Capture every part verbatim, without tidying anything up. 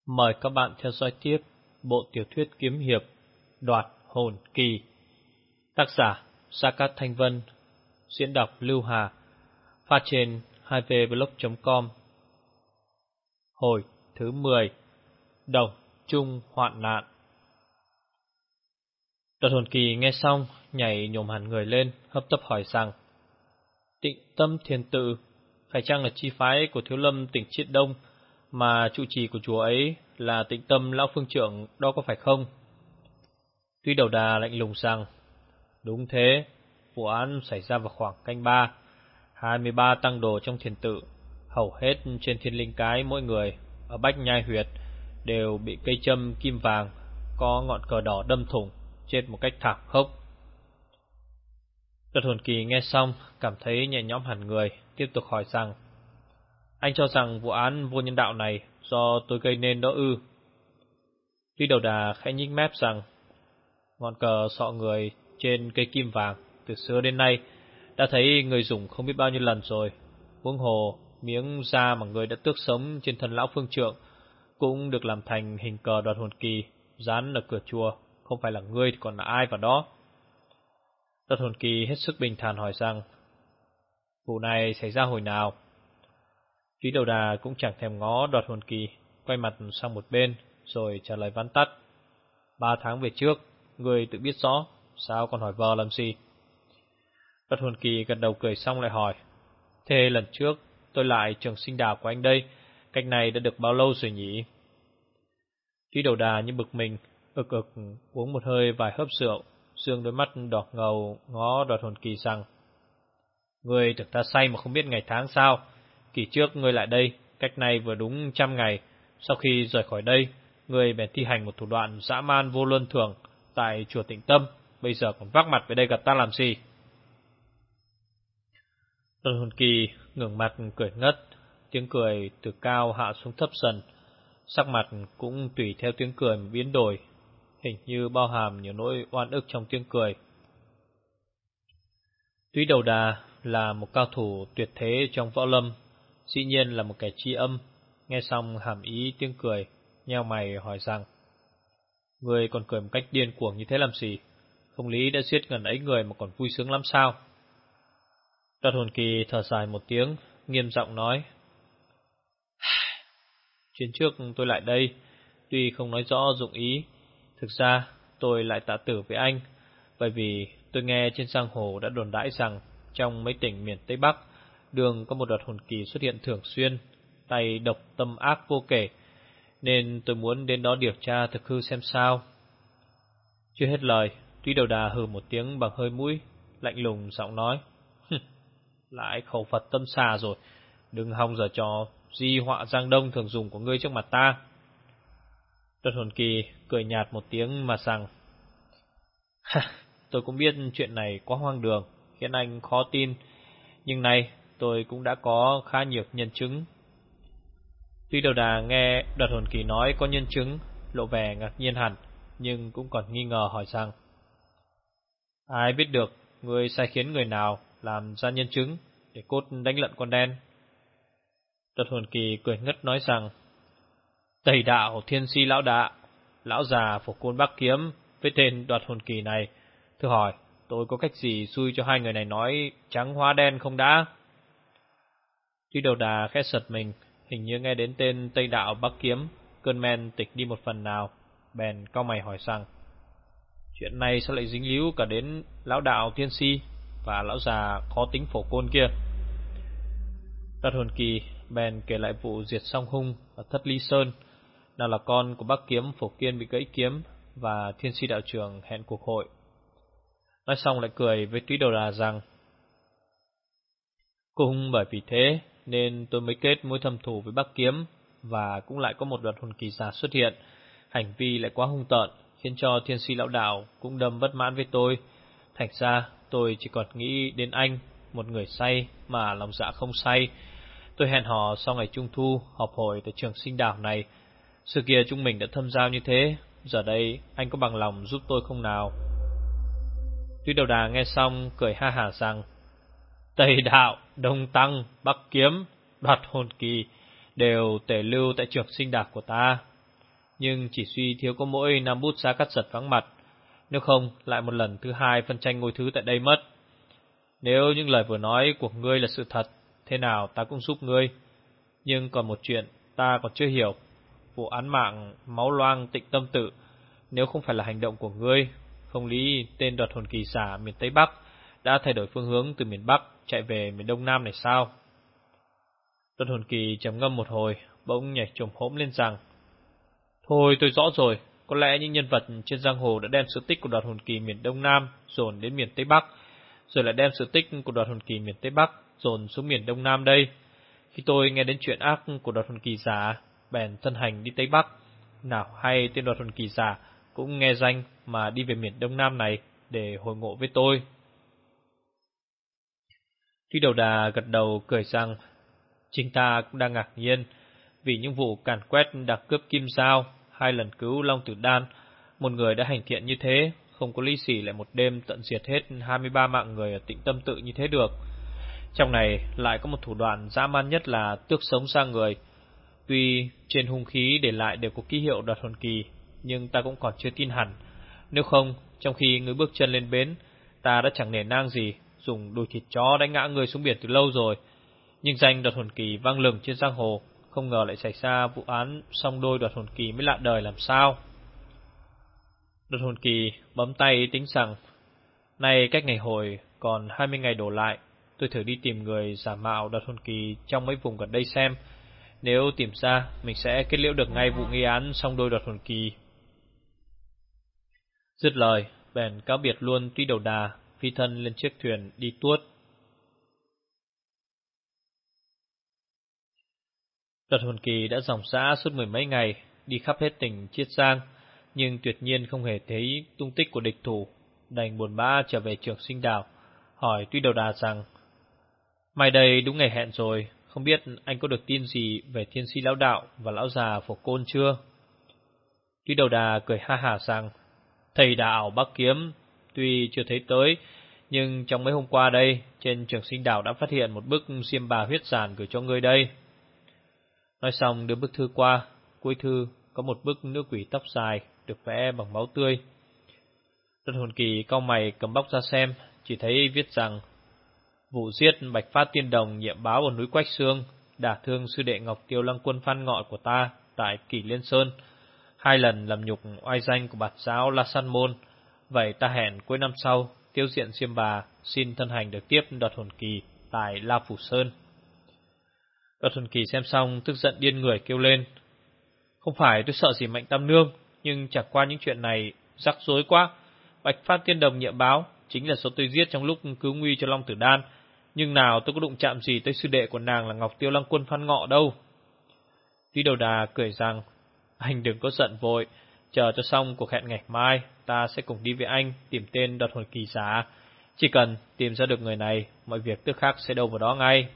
Mời các bạn theo dõi tiếp bộ tiểu thuyết kiếm hiệp Đoạt Hồn Kỳ. Tác giả Sa Cát Thanh Vân. Diễn đọc Lưu Hà. Phát trên hai v blog chấm com. Hồi thứ mười. Đồng chung hoạn nạn. Đoạt Hồn Kỳ nghe xong nhảy nhổm hẳn người lên, hấp tấp hỏi rằng: Tịnh Tâm Thiền Tự phải chăng là chi phái của Thiếu Lâm tỉnh Chiết Đông, mà trụ trì của chùa ấy là Tịnh Tâm lão phương trưởng đó, có phải không? Tuy Đầu Đà lạnh lùng rằng: Đúng thế, vụ án xảy ra vào khoảng canh ba. Hai mươi ba tăng đồ trong thiền tự, hầu hết trên Thiên Linh Cái mỗi người ở Bách Nhai Huyệt đều bị cây châm kim vàng có ngọn cờ đỏ đâm thủng, chết một cách thảm khốc. Đoạt Hồn Kỳ nghe xong cảm thấy nhẹ nhõm hẳn người, tiếp tục hỏi rằng: Anh cho rằng vụ án vô nhân đạo này do tôi gây nên đó ư? Tuy Đầu Đà khẽ nhếch mép rằng: Ngọn cờ sọ người trên cây kim vàng từ xưa đến nay đã thấy người dùng không biết bao nhiêu lần rồi. Huống hồ miếng da mà người đã tước sống trên thân lão phương trượng cũng được làm thành hình cờ Đoạt Hồn Kỳ dán ở cửa chùa, không phải là ngươi thì còn là ai vào đó? Đoạt Hồn Kỳ hết sức bình thản hỏi rằng: Vụ này xảy ra hồi nào? Tuy Đầu Đà cũng chẳng thèm ngó Đoạt Hồn Kỳ, quay mặt sang một bên rồi trả lời vắn tắt: Ba tháng về trước, ngươi tự biết rõ, sao còn hỏi vờ làm gì? Đoạt Hồn Kỳ gật đầu cười xong lại hỏi: Thế lần trước tôi lại trường sinh đào của anh đây, cách này đã được bao lâu rồi nhỉ? Tuy Đầu Đà như bực mình, ực ực uống một hơi vài hớp rượu, dương đôi mắt đỏ ngầu ngó Đoạt Hồn Kỳ rằng: Ngươi tưởng ta say mà không biết ngày tháng sao? Kỳ trước ngươi lại đây, cách này vừa đúng trăm ngày. Sau khi rời khỏi đây, ngươi bèn thi hành một thủ đoạn dã man vô luân thường tại chùa Tịnh Tâm, bây giờ còn vác mặt về đây gặp ta làm gì? Đoạt Hồn Kỳ ngẩng mặt cười ngất, tiếng cười từ cao hạ xuống thấp dần, sắc mặt cũng tùy theo tiếng cười mà biến đổi, hình như bao hàm nhiều nỗi oan ức trong tiếng cười. Tuy Đầu Đà là một cao thủ tuyệt thế trong võ lâm, dĩ nhiên là một kẻ tri âm, nghe xong hàm ý tiếng cười, nheo mày hỏi rằng: Ngươi còn cười một cách điên cuồng như thế làm gì? Không lý đã giết gần ấy người mà còn vui sướng lắm sao? Đoạt Hồn Kỳ thở dài một tiếng, nghiêm giọng nói: Chuyến trước tôi lại đây, tuy không nói rõ dụng ý, thực ra tôi lại tạ tử với anh, bởi vì tôi nghe trên giang hồ đã đồn đãi rằng trong mấy tỉnh miền Tây Bắc đường có một Đoạt Hồn Kỳ xuất hiện thường xuyên, tay độc tâm ác vô kể, nên tôi muốn đến đó điều tra thực hư xem sao. Chưa hết lời, Tuy Đầu Đà hừ một tiếng bằng hơi mũi, lạnh lùng giọng nói: Lại khẩu Phật tâm xà rồi, đừng hòng giở trò di họa Giang Đông thường dùng của ngươi trước mặt ta. Đoạt Hồn Kỳ cười nhạt một tiếng mà rằng: Tôi cũng biết chuyện này quá hoang đường, khiến anh khó tin, nhưng nay tôi cũng đã có khá nhiều nhân chứng. Tuy Đầu Đà nghe Đoạt Hồn Kỳ nói có nhân chứng, lộ vẻ ngạc nhiên hẳn, nhưng cũng còn nghi ngờ hỏi rằng: Ai biết được ngươi sai khiến người nào làm ra nhân chứng để cốt đánh lận con đen? Đoạt Hồn Kỳ cười ngất nói rằng: Tây đạo Thiên Si lão đạ, lão già Phổ Côn Bắc Kiếm với tên Đoạt Hồn Kỳ này, thưa hỏi tôi có cách gì xui cho hai người này nói trắng hóa đen không đã? Tuy Đầu Đà khẽ giật mình, hình như nghe đến tên Tây đạo Bắc Kiếm, cơn men tịch đi một phần nào, bèn cau mày hỏi rằng: Chuyện này sao lại dính líu cả đến lão đạo Thiên Si và lão già khó tính Phổ Côn kia? Đoạt Hồn Kỳ bèn kể lại vụ diệt Song Hung ở Thất Ly Sơn, nào là con của Bắc Kiếm Phổ Kiên bị gãy kiếm và Thiên Si đạo trưởng hẹn cuộc hội. Nói xong lại cười với Túy Đầu Đà rằng: Cũng bởi vì thế nên tôi mới kết mối thâm thù với Bắc Kiếm, và cũng lại có một Đoạt Hồn Kỳ già xuất hiện, hành vi lại quá hung tợn, khiến cho Thiên Si lão đạo cũng đâm bất mãn với tôi. Thành ra tôi chỉ còn nghĩ đến anh, một người say mà lòng dạ không say. Tôi hẹn hò sau ngày Trung Thu họp hội tại trường sinh đảo này. Sự kia chúng mình đã thâm giao như thế, giờ đây anh có bằng lòng giúp tôi không nào? Tuy Đầu Đà nghe xong cười ha hả rằng: Tây đạo, Đông Tăng, Bắc Kiếm, Đoạt Hồn Kỳ đều tể lưu tại trường sinh đảo của ta. nhưng chỉ suy thiếu có mỗi Nam Bút Xá Cắt Giật vắng mặt, nếu không lại một lần thứ hai phân tranh ngôi thứ tại đây mất. Nếu những lời vừa nói của ngươi là sự thật, thế nào ta cũng giúp ngươi. Nhưng còn một chuyện ta còn chưa hiểu. Vụ án mạng máu loang Tịnh Tâm Tự, nếu không phải là hành động của ngươi, không lý tên đoạt hồn kỳ giả miền Tây Bắc đã thay đổi phương hướng từ miền Bắc chạy về miền Đông Nam này sao? Đoạt hồn kỳ trầm ngâm một hồi, bỗng nhảy chồm hỗm lên rằng: Thôi tôi rõ rồi, có lẽ những nhân vật trên giang hồ đã đem sự tích của đoạt hồn kỳ miền Đông Nam dồn đến miền Tây Bắc, rồi lại đem sự tích của đoạt hồn kỳ miền Tây Bắc dồn xuống miền Đông Nam đây. Khi tôi nghe đến chuyện ác của đoạt hồn kỳ giả, bèn thân hành đi Tây Bắc. Nào hay tên đoạt hồn kỳ giả cũng nghe danh mà đi về miền Đông Nam này để hội ngộ với tôi. Tuy Đầu Đà gật đầu cười rằng chính ta cũng đang ngạc nhiên vì những vụ càn quét đặc cướp Kim Giao, hai lần cứu Long Tử Đan, một người đã hành thiện như thế, không có lý gì lại một đêm tận diệt hết hai mươi ba mạng người ở Tịnh Tâm Tự như thế được. Trong này lại có một thủ đoạn dã man nhất là tước sống ra người. Tuy trên hung khí để lại đều có ký hiệu đoạt hồn kỳ, nhưng ta cũng còn chưa tin hẳn. Nếu không, trong khi ngươi bước chân lên bến, ta đã chẳng nể nang gì dùng đùi thịt chó đánh ngã người xuống biển từ lâu rồi. Nhưng danh đoạt hồn kỳ vang lừng trên giang hồ, không ngờ lại xảy ra vụ án song đôi đoạt hồn kỳ mới lạ đời làm sao. Đoạt hồn kỳ bấm tay tính rằng, nay cách ngày hồi còn hai mươi ngày đổ lại, tôi thử đi tìm người giả mạo đoạt hồn kỳ trong mấy vùng gần đây xem. Nếu tìm ra, mình sẽ kết liễu được ngay vụ nghi án song đôi đoạt hồn kỳ. Dứt lời, bèn cáo biệt luôn Tuy Đầu Đà, phi thân lên chiếc thuyền đi tuốt. Đoạt hồn kỳ đã dòng dã suốt mười mấy ngày, đi khắp hết tỉnh Chiết Giang, nhưng tuyệt nhiên không hề thấy tung tích của địch thủ, đành buồn bã trở về Trường Sinh Đảo, hỏi Tuy Đầu Đà rằng: Mai đây đúng ngày hẹn rồi, không biết anh có được tin gì về Thiên Si lão đạo và lão già Phổ Côn chưa? Tuy Đầu Đà cười ha hả rằng: Thầy đạo Bắc Kiếm tuy chưa thấy tới, nhưng trong mấy hôm qua đây, trên Trường Sinh Đảo đã phát hiện một bức xiêm bà huyết giản gửi cho ngươi đây. Nói xong đưa bức thư qua, cuối thư có một bức nữ quỷ tóc dài được vẽ bằng máu tươi. Đoạt hồn kỳ cau mày cầm bóc ra xem, chỉ thấy viết rằng: Vụ giết Bạch Phát Tiên Đồng nhiệm báo ở núi Quách Xương, đả thương sư đệ Ngọc Tiêu Lăng Quân Phan Ngọ của ta tại Kỷ Liên Sơn, hai lần làm nhục oai danh của bạt giáo La San Môn. Vậy ta hẹn cuối năm sau tiêu diện xiêm bà, xin thân hành được tiếp đoạt hồn kỳ tại La Phủ Sơn. Đoạt hồn kỳ xem xong tức giận điên người kêu lên: Không phải tôi sợ gì Mạnh Tam Nương, nhưng chẳng qua những chuyện này rắc rối quá. Bạch Phát Tiên Đồng nhiệm báo chính là số tôi giết trong lúc cứu nguy cho Long Tử Đan, nhưng nào tôi có đụng chạm gì tới sư đệ của nàng là Ngọc Tiêu Lăng Quân Phan Ngọ đâu. Tuy Đầu Đà cười rằng: Anh đừng có giận vội, chờ cho xong cuộc hẹn ngày mai, ta sẽ cùng đi với anh tìm tên đoạt hồn kỳ giả. Chỉ cần tìm ra được người này, mọi việc tức khắc sẽ đâu vào đó ngay.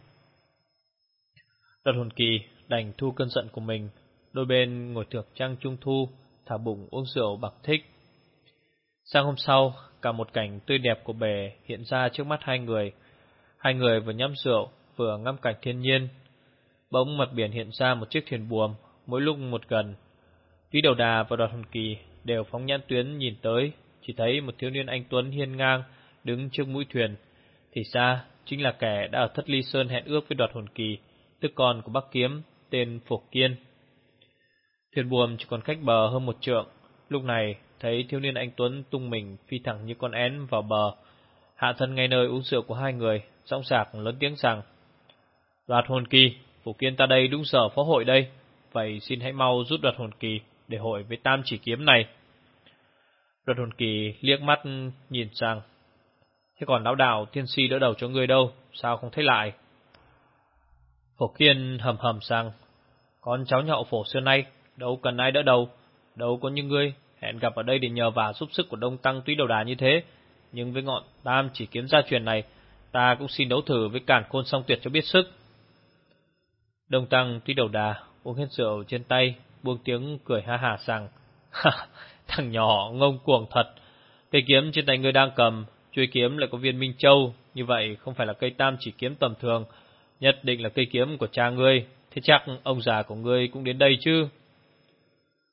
Đoạt hồn kỳ đành thu cơn giận của mình, đôi bên ngồi thưởng trăng trung thu, thả bụng uống rượu bằng thích. Sang hôm sau, cả một cảnh tươi đẹp của bể hiện ra trước mắt hai người. Hai người vừa nhắm rượu, vừa ngắm cảnh thiên nhiên. Bỗng mặt biển hiện ra một chiếc thuyền buồm, mỗi lúc một gần. Tuy Đầu Đà và Đoạt hồn kỳ đều phóng nhãn tuyến nhìn tới, chỉ thấy một thiếu niên anh tuấn hiên ngang đứng trước mũi thuyền. Thì ra chính là kẻ đã ở Thất Ly Sơn hẹn ước với Đoạt hồn kỳ, tức con của Bắc Kiếm, tên Phổ Kiên. Thuyền buồm chỉ còn cách bờ hơn một trượng. Lúc này thấy thiếu niên anh tuấn tung mình phi thẳng như con én vào bờ, hạ thân ngay nơi uống rượu của hai người, dõng dạc lớn tiếng rằng: Đoạt hồn kỳ, Phổ Kiên ta đây đúng giờ phó hội đây, vậy xin hãy mau rút đoạt hồn kỳ để hội với Tam Chỉ Kiếm này. Đoạt hồn kỳ liếc mắt nhìn sang: Thế còn lão đạo Thiên Si đỡ đầu cho ngươi đâu, sao không thấy lại? Phổ Kiên hầm hầm rằng: Con cháu nhậu Phổ xưa nay đâu cần ai đỡ đầu, đâu có như ngươi hẹn gặp ở đây để nhờ vả giúp sức của Đông Tăng Túy Đầu Đà như thế. Nhưng với ngọn Tam Chỉ Kiếm gia truyền này, ta cũng xin đấu thử với Càn Khôn Song Tuyệt cho biết sức. Đông Tăng Túy Đầu Đà uống hết rượu trên tay, buông tiếng cười ha hả rằng: Thằng nhỏ ngông cuồng thật, cây kiếm trên tay ngươi đang cầm, chuôi kiếm lại có viên Minh Châu, như vậy không phải là cây Tam Chỉ Kiếm tầm thường, nhất định là cây kiếm của cha ngươi. Thế chắc ông già của ngươi cũng đến đây chứ?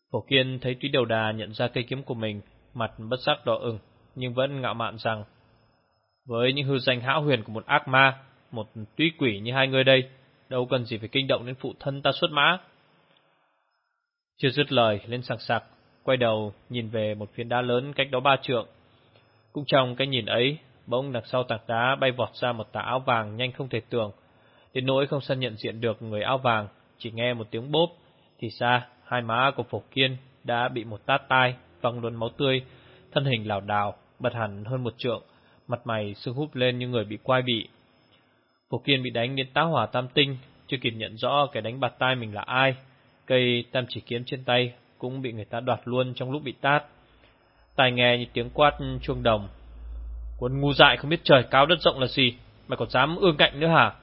Phổ Kiên thấy Túy Đầu Đà nhận ra cây kiếm của mình, mặt bất giác đỏ ửng, nhưng vẫn ngạo mạn rằng: với những hư danh hão huyền của một ác ma, một túy quỷ như hai người đây, đâu cần gì phải kinh động đến phụ thân ta xuất mã. Chưa dứt lời, lên sặc sặc, quay đầu nhìn về một phiến đá lớn cách đó ba trượng. Cũng trong cái nhìn ấy, bỗng đằng sau tảng đá bay vọt ra một tà áo vàng nhanh không thể tưởng, đến nỗi không sao nhận diện được người áo vàng. Chỉ nghe một tiếng bốp, thì ra hai má của Phổ Kiên đã bị một tát tai văng luôn máu tươi, thân hình lảo đảo bật hẳn hơn một trượng, mặt mày sưng húp lên như người bị quai bị. Phổ Kiên bị đánh đến tá hỏa tam tinh, chưa kịp nhận rõ kẻ đánh bạt tai mình là ai, cây tam chỉ kiếm trên tay cũng bị người ta đoạt luôn trong lúc bị tát. Tai nghe như tiếng quát chuông đồng: quân ngu dại không biết trời cao đất rộng là gì, mày còn dám ương ngạnh nữa hả?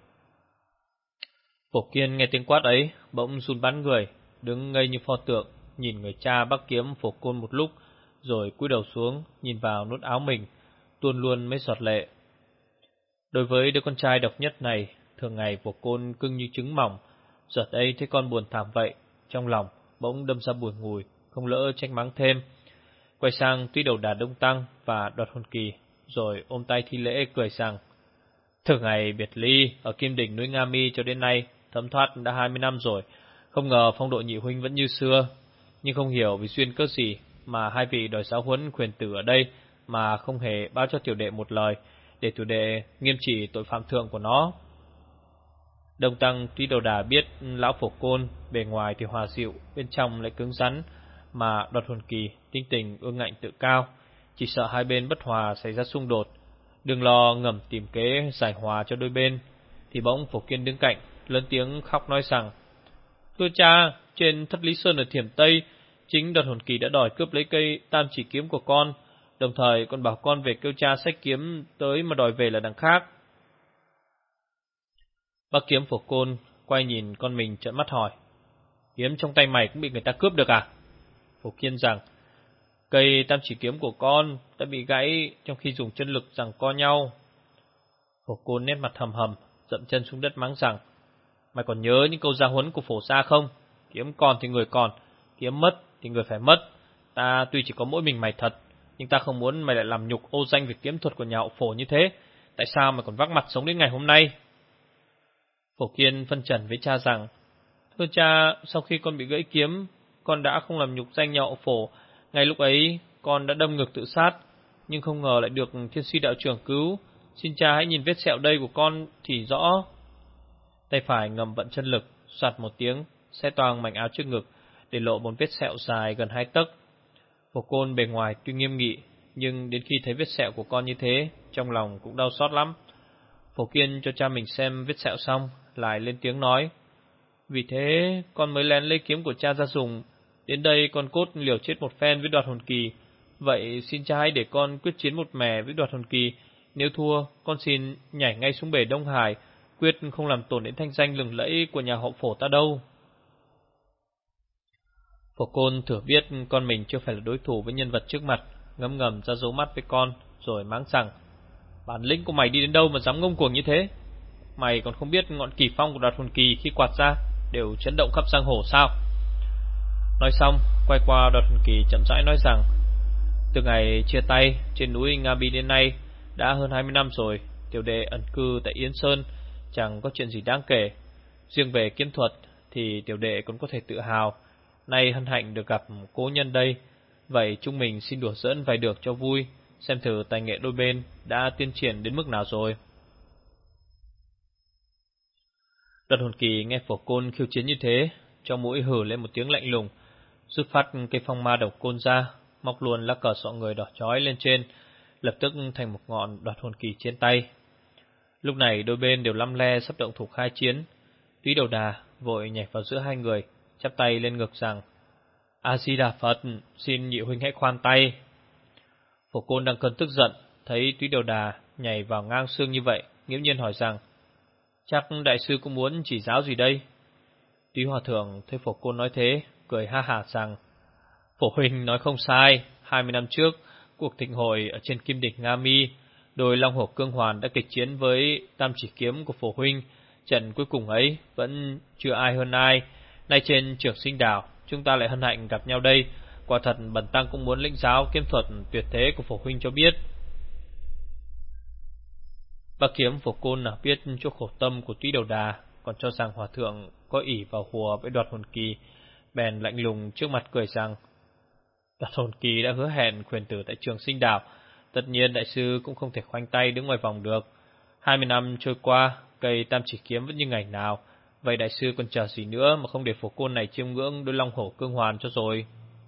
Phổ Kiên nghe tiếng quát ấy, bỗng run bắn người, đứng ngây như pho tượng, nhìn người cha bắc kiếm Phổ Côn một lúc, rồi cúi đầu xuống, nhìn vào nút áo mình, tuôn luôn mấy giọt lệ. Đối với đứa con trai độc nhất này, thường ngày Phổ Côn cưng như trứng mỏng, giọt ấy thấy con buồn thảm vậy, trong lòng bỗng đâm ra bùi ngùi, không lỡ trách mắng thêm. Quay sang Túy Đầu Đà Đông Tăng và Đoạt Hồn Kỳ, rồi ôm tay thi lễ cười rằng: từ ngày biệt ly ở Kim Đỉnh núi Nga Mi cho đến nay, thấm thoát đã hai mươi năm rồi, không ngờ phong độ nhị huynh vẫn như xưa. Nhưng không hiểu vì duyên cớ gì mà hai vị đòi giáo huấn Khuyển Tử ở đây mà không hề báo cho tiểu đệ một lời, để tiểu đệ nghiêm trị tội phạm thượng của nó. Đông Tăng Túy Đầu Đà biết lão Phổ Côn bề ngoài thì hòa dịu, bên trong lại cứng rắn, mà Đoạt Hồn Kỳ tính tình ương ngạnh tự cao, chỉ sợ hai bên bất hòa xảy ra xung đột. Đừng lo ngầm tìm kế giải hòa cho đôi bên, thì bỗng Phổ Kiên đứng cạnh lớn tiếng khóc nói rằng: thưa cha, trên Thất Lý Sơn ở Thiểm Tây, chính Đoạt Hồn Kỳ đã đòi cướp lấy cây tam chỉ kiếm của con, đồng thời còn bảo con về kêu cha xách kiếm tới mà đòi về là đằng khác. Bác kiếm Phổ Côn quay nhìn con mình trợn mắt hỏi: kiếm trong tay mày cũng bị người ta cướp được à? Phổ Kiên rằng: cây tam chỉ kiếm của con đã bị gãy trong khi dùng chân lực giằng co nhau. Phổ Côn nét mặt hầm hầm, dậm chân xuống đất mắng rằng: mày còn nhớ những câu gia huấn của Phổ gia không? Kiếm còn thì người còn, kiếm mất thì người phải mất. Ta tuy chỉ có mỗi mình mày thật, nhưng ta không muốn mày lại làm nhục ô danh việc kiếm thuật của nhà hậu Phổ như thế. Tại sao mày còn vác mặt sống đến ngày hôm nay? Phổ Kiên phân trần với cha rằng: thưa cha, sau khi con bị gãy kiếm, con đã không làm nhục danh nhà hậu Phổ. Ngay lúc ấy con đã đâm ngực tự sát, nhưng không ngờ lại được Thiên Suy đạo trưởng cứu. Xin cha hãy nhìn vết sẹo đây của con thì rõ. Tay phải ngầm vận chân lực, soạt một tiếng, xé toang mảnh áo trước ngực, để lộ một vết sẹo dài gần hai tấc. Phổ Côn bề ngoài tuy nghiêm nghị, nhưng đến khi thấy vết sẹo của con như thế, trong lòng cũng đau xót lắm. Phổ Kiên cho cha mình xem vết sẹo xong, lại lên tiếng nói: vì thế con mới lén lấy kiếm của cha ra dùng. Đến đây con cốt liều chết một phen với Đoạt Hồn Kỳ. Vậy xin cha hãy để con quyết chiến một mẻ với Đoạt Hồn Kỳ. Nếu thua, con xin nhảy ngay xuống bể Đông Hải, quyết không làm tổn đến thanh danh lừng lẫy của nhà hậu Phổ ta đâu. Phổ Côn thừa biết con mình chưa phải là đối thủ với nhân vật trước mặt, ngấm ngầm ra dấu mắt với con, rồi mắng rằng: bản lĩnh của mày đi đến đâu mà dám ngông cuồng như thế? Mày còn không biết ngọn kỳ phong của Đoạt Hồn Kỳ khi quạt ra đều chấn động khắp giang hồ sao? Nói xong, quay qua Đoạt Hồn Kỳ chậm rãi nói rằng: từ ngày chia tay trên núi Nga Bi đến nay đã hơn hai mươi năm rồi. Tiểu đệ ẩn cư tại Yến Sơn, chẳng có chuyện gì đáng kể. Riêng về kiếm thuật thì tiểu đệ cũng có thể tự hào. Nay hân hạnh được gặp cố nhân đây, vậy chúng mình xin đùa giỡn vài được cho vui, xem thử tài nghệ đôi bên đã tiến triển đến mức nào rồi. Đoạt Hồn Kỳ nghe Phổ Côn khiêu chiến như thế, trong mũi hử lên một tiếng lạnh lùng, rút phát cây phong ma độc côn ra, móc luôn lá cờ sọ người đỏ chói lên trên, lập tức thành một ngọn Đoạt Hồn Kỳ trên tay. Lúc này đôi bên đều lăm le sắp động thủ khai chiến. Túy Đầu Đà vội nhảy vào giữa hai người, chắp tay lên ngực rằng: A Di Đà Phật, xin nhị huynh hãy khoan tay. Phổ Côn đang cơn tức giận, thấy Túy Đầu Đà nhảy vào ngang xương như vậy, nghiễm nhiên hỏi rằng: chắc đại sư cũng muốn chỉ giáo gì đây? Túy Hòa Thượng thấy Phổ Côn nói thế, cười ha hả rằng: Phổ huynh nói không sai. Hai mươi năm trước, cuộc thịnh hội ở trên Kim Đỉnh Nga Mi, đôi Long Hổ Cương Hoàn đã kịch chiến với tam chỉ kiếm của Phổ huynh. Trận cuối cùng ấy vẫn chưa ai hơn ai. Nay trên Trường Sinh Đảo, chúng ta lại hân hạnh gặp nhau đây. Quả thật bần tăng cũng muốn lĩnh giáo kiếm thuật tuyệt thế của Phổ huynh cho biết. Bác Kiếm Phổ Côn nào biết chỗ khổ tâm của Túy Đầu Đà, còn cho rằng hòa thượng có ỷ vào hùa với Đoạt Hồn Kỳ, bèn lạnh lùng trước mặt cười rằng: Đoạt Hồn Kỳ đã hứa hẹn khuyển tử tại Trường Sinh Đảo, tất nhiên đại sư cũng không thể khoanh tay đứng ngoài vòng được. Hai mươi năm trôi qua, cây Tam Chỉ Kiếm vẫn như ngày nào, vậy đại sư còn chờ gì nữa mà không để Phổ Côn này chiêm ngưỡng đôi long hổ cương hoàn cho rồi.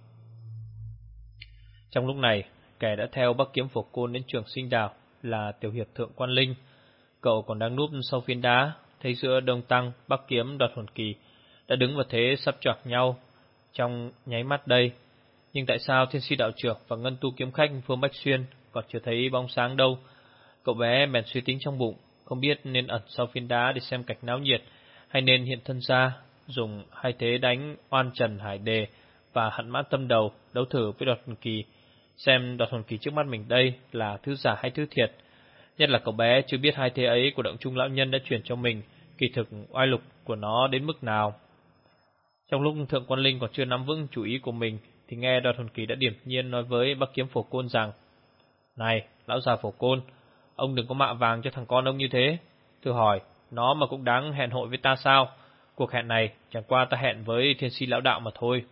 Trong lúc này, kẻ đã theo Bắc Kiếm Phổ Côn đến Trường Sinh Đảo là tiểu hiệp Thượng Quan Linh. Cậu còn đang núp sau phiến đá, thấy giữa Đông Tăng, Bắc Kiếm, Đoạt Hồn Kỳ đã đứng vào thế sắp chọc nhau trong nháy mắt đây. Nhưng tại sao Thiên Si đạo trưởng và Ngân Tu kiếm khách Phương Bách Xuyên còn chưa thấy bóng sáng đâu? Cậu bé bèn suy tính trong bụng, không biết nên ẩn sau phiến đá để xem cảnh náo nhiệt, hay nên hiện thân ra, dùng hai thế đánh Oan Trần Hải Đề và Hận Mãn Tâm Đầu đấu thử với Đoạt Hồn Kỳ, xem Đoạt Hồn Kỳ trước mắt mình đây là thứ giả hay thứ thiệt. Nhất là cậu bé chưa biết hai thế ấy của Động Trung lão nhân đã truyền cho mình kỳ thực oai lục của nó đến mức nào. Trong lúc Thượng Quan Linh còn chưa nắm vững chủ ý của mình, thì nghe Đoạt Hồn Kỳ đã điềm nhiên nói với Bắc Kiếm Phổ Côn rằng: Này, lão già Phổ Côn, ông đừng có mạ vàng cho thằng con ông như thế. Thử hỏi, nó mà cũng đáng hẹn hội với ta sao? Cuộc hẹn này chẳng qua ta hẹn với Thiên Si lão đạo mà thôi.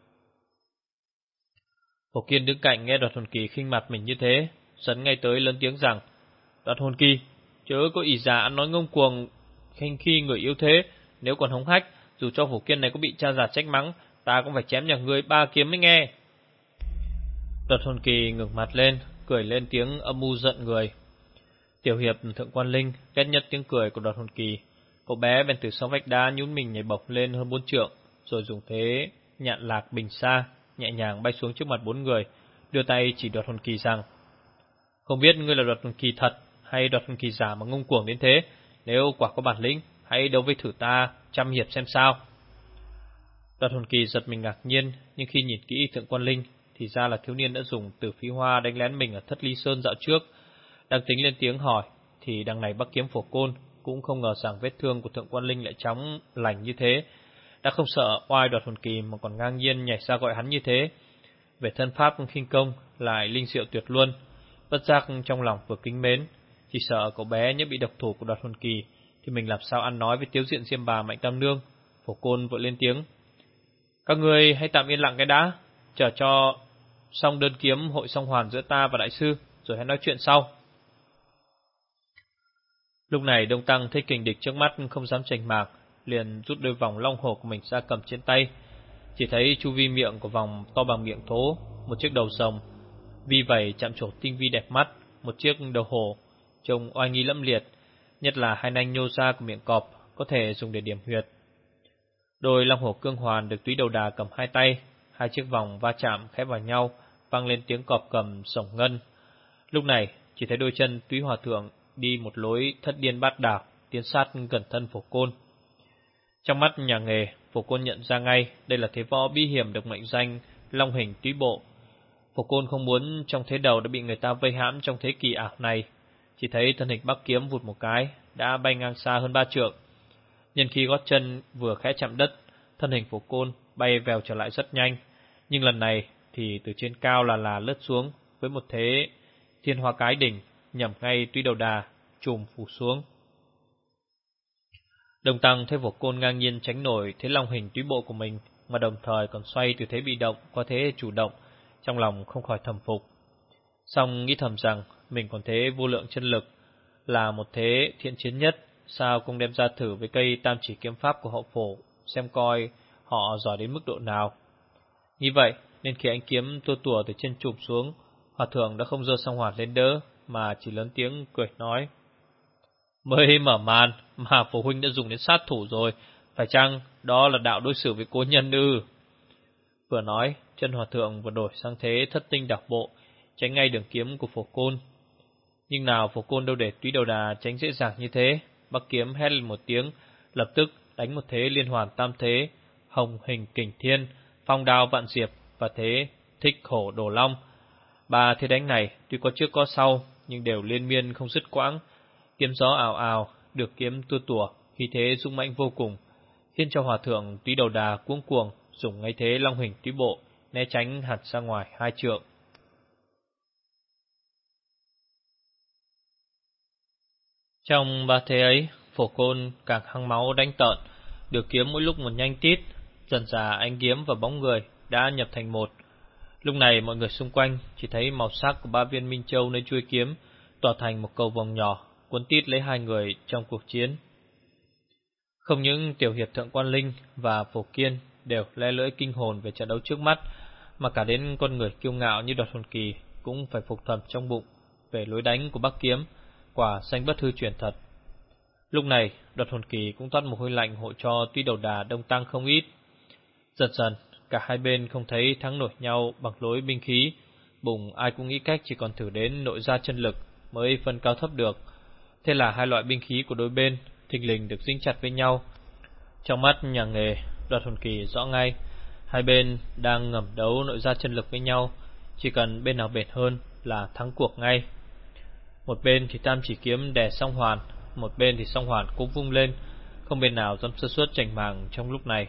Phổ Kiên đứng cạnh nghe Đoạt Hồn Kỳ khinh mặt mình như thế, sấn ngay tới lớn tiếng rằng: Đoạt Hồn Kỳ, chớ có ỷ giả ăn nói ngông cuồng khinh khi người yếu thế, nếu còn hống hách, dù cho Phổ Kiên này có bị cha già trách mắng, ta cũng phải chém nhà ngươi ba kiếm mới nghe. Đoạt Hồn Kỳ ngẩng mặt lên, cười lên tiếng âm u giận người. Tiểu hiệp Thượng Quan Linh ghét nhất tiếng cười của Đoạt Hồn Kỳ, cậu bé bèn từ sau vách đá nhún mình nhảy bổng lên hơn bốn trượng, rồi dùng thế nhạn lạc bình xa, nhẹ nhàng bay xuống trước mặt bốn người, đưa tay chỉ Đoạt Hồn Kỳ rằng: Không biết ngươi là Đoạt Hồn Kỳ thật hay Đoạt Hồn Kỳ giả mà ngông cuồng đến thế? Nếu quả có bản lĩnh, hãy đấu với thử ta trăm hiệp xem sao. Đoạt Hồn Kỳ giật mình ngạc nhiên, nhưng khi nhìn kỹ Thượng Quan Linh thì ra là thiếu niên đã dùng Tử Phi Hoa đánh lén mình ở Thất Ly Sơn dạo trước. Đang tính lên tiếng hỏi thì đằng này Bắc Kiếm Phổ Côn cũng không ngờ rằng vết thương của Thượng Quan Linh lại chóng lành như thế, đã không sợ oai Đoạt Hồn Kỳ mà còn ngang nhiên nhảy ra gọi hắn như thế. Về thân pháp khinh công lại linh diệu tuyệt luôn, bất giác trong lòng vừa kính mến, chỉ sợ cậu bé nhất bị độc thủ của Đoạt Hồn Kỳ thì mình làm sao ăn nói với Tiếu Diện Diêm Bà Mạnh Tam Nương. Phổ Côn vội lên tiếng: Các ngươi hãy tạm yên lặng cái đã, chờ cho xong đơn kiếm hội song hoàn giữa ta và đại sư, rồi hãy nói chuyện sau. Lúc này Đông Tăng thấy kình địch trước mắt không dám chành mạc, liền rút đôi vòng long hổ của mình ra cầm trên tay. Chỉ thấy chu vi miệng của vòng to bằng miệng thố, một chiếc đầu rồng, vi vảy chạm trổ tinh vi đẹp mắt, một chiếc đầu hổ trông oai nghi lẫm liệt, nhất là hai nanh nhô ra của miệng cọp có thể dùng để điểm huyệt. Đôi long hổ cương hoàn được Túy Đầu Đà cầm hai tay, hai chiếc vòng va chạm khẽ vào nhau, vang lên tiếng cọp cầm sổng ngân. Lúc này chỉ thấy đôi chân Túy Hòa Thượng đi một lối thất điên bát đảo, tiến sát gần thân Phổ Côn. Trong mắt nhà nghề, Phổ Côn nhận ra ngay đây là thế võ bí hiểm được mệnh danh Long Hình Túy Bộ. Phổ Côn không muốn trong thế đầu đã bị người ta vây hãm trong thế kỳ ảo này, chỉ thấy thân hình Bắc Kiếm vụt một cái đã bay ngang xa hơn ba trượng. Nhân khi gót chân vừa khẽ chạm đất, thân hình Phổ Côn bay vèo trở lại rất nhanh, nhưng lần này thì từ trên cao là là lướt xuống với một thế thiên hoa cái đỉnh, nhằm ngay Túy Đầu Đà trùm phủ xuống. Đồng Tăng thấy Phổ Côn ngang nhiên tránh nổi thế Long Hình Túy Bộ của mình, mà đồng thời còn xoay từ thế bị động qua thế chủ động, trong lòng không khỏi thầm phục. Song nghĩ thầm rằng mình còn thế vô lượng chân lực, là một thế thiện chiến nhất, sao không đem ra thử với cây Tam Chỉ kiếm pháp của hậu phổ, xem coi họ giỏi đến mức độ nào. Như vậy nên khi anh kiếm tua tủa từ trên chụp xuống, Hòa Thượng đã không giơ song hoàn lên đỡ, mà chỉ lớn tiếng cười nói: Mới mở màn mà Phổ huynh đã dùng đến sát thủ rồi, phải chăng đó là đạo đối xử với cố nhân ư? Vừa nói, chân Hòa Thượng vừa đổi sang thế thất tinh đảo bộ, tránh ngay đường kiếm của Phổ Côn. Nhưng nào Phổ Côn đâu để Túy Đầu Đà tránh dễ dàng như thế. Bắc Kiếm hét lên một tiếng, lập tức đánh một thế liên hoàn tam thế, Hồng Hình Kình Thiên, Phong Đao Vạn Diệp và thế Thích Hổ Đồ Long. Ba thế đánh này tuy có trước có sau, nhưng đều liên miên không dứt quãng. Kiếm gió ào ào, được kiếm tua tủa, khí thế dũng mãnh vô cùng, khiến cho Hòa Thượng Túy Đầu Đà cuống cuồng, dùng ngay thế long hình túy bộ, né tránh hẳn ra ngoài hai trượng. Trong ba thế ấy, Phổ Côn càng hăng máu đánh tợn, đưa kiếm mỗi lúc một nhanh tít, dần dà ánh kiếm và bóng người đã nhập thành một. Lúc này mọi người xung quanh chỉ thấy màu sắc của ba viên minh châu nơi chuôi kiếm tỏa thành một cầu vòng nhỏ, cuốn tít lấy hai người trong cuộc chiến. Không những tiểu hiệp Thượng Quan Linh và Phổ Kiên đều le lưỡi kinh hồn về trận đấu trước mắt, mà cả đến con người kiêu ngạo như Đoạt Hồn Kỳ cũng phải phục thầm trong bụng về lối đánh của Bắc Kiếm, quả danh bất hư truyền thật. Lúc này, Đoạt Hồn Kỳ cũng toát mồ hôi lạnh hộ cho Túy Đầu Đà đông tăng không ít. Dần dần, cả hai bên không thấy thắng nổi nhau bằng lối binh khí, bụng ai cũng nghĩ cách chỉ còn thử đến nội gia chân lực mới phân cao thấp được. Thế là hai loại binh khí của đôi bên thình lình được dính chặt với nhau. Trong mắt nhà nghề, Đoạt Hồn Kỳ rõ ngay, hai bên đang ngầm đấu nội gia chân lực với nhau, chỉ cần bên nào bền hơn là thắng cuộc ngay. Một bên thì Tam Chỉ Kiếm đè Song Hoàn, một bên thì Song Hoàn cũng vung lên, không bên nào dám sơ suất chảnh màng trong lúc này.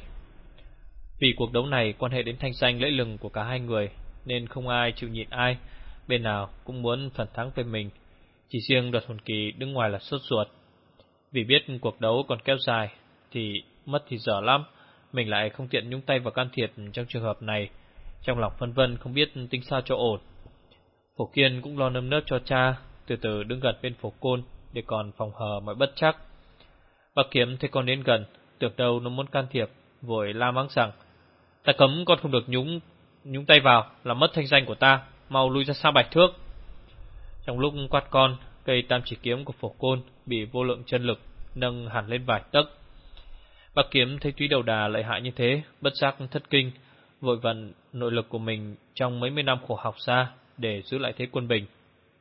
Vì cuộc đấu này quan hệ đến thanh danh lẫy lừng của cả hai người, nên không ai chịu nhịn ai, bên nào cũng muốn phần thắng về mình. Chỉ riêng Đoạt Hồn Kỳ đứng ngoài là sốt ruột, vì biết cuộc đấu còn kéo dài thì mất thì dở lắm, mình lại không tiện nhúng tay vào can thiệp trong trường hợp này, trong lòng phân vân không biết tính sao cho ổn. Phổ Kiên cũng lo nơm nớp cho cha, từ từ đứng gần bên Phổ Côn để còn phòng hờ mọi bất chắc. Bắc Kiếm thấy con đến gần, tưởng đâu nó muốn can thiệp, vội la mắng rằng: "Ta cấm con không được nhúng nhúng tay vào, làm mất thanh danh của ta, mau lui ra xa bạch thước." Trong lúc quát con, cây Tam Chỉ Kiếm của Phổ Côn bị vô lượng chân lực nâng hẳn lên vài tấc. Bắc Kiếm thấy Túy Đầu Đà lợi hại như thế, bất giác thất kinh, vội vận nội lực của mình trong mấy mươi năm khổ học ra để giữ lại thế quân bình.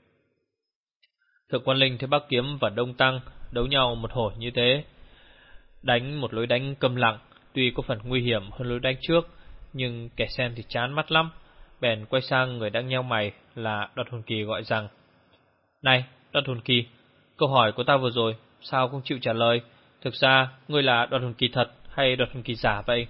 Thượng Quan Linh thấy Bắc Kiếm và Đông Tăng đấu nhau một hồi như thế, đánh một lối đánh câm lặng, tuy có phần nguy hiểm hơn lối đánh trước, nhưng kẻ xem thì chán mắt lắm, bèn quay sang người đang nheo mày là Đoạt Hồn Kỳ gọi rằng: "Này, Đoạt Hồn Kỳ, câu hỏi của ta vừa rồi sao không chịu trả lời? Thực ra ngươi là Đoạt Hồn Kỳ thật hay Đoạt Hồn Kỳ giả vậy?"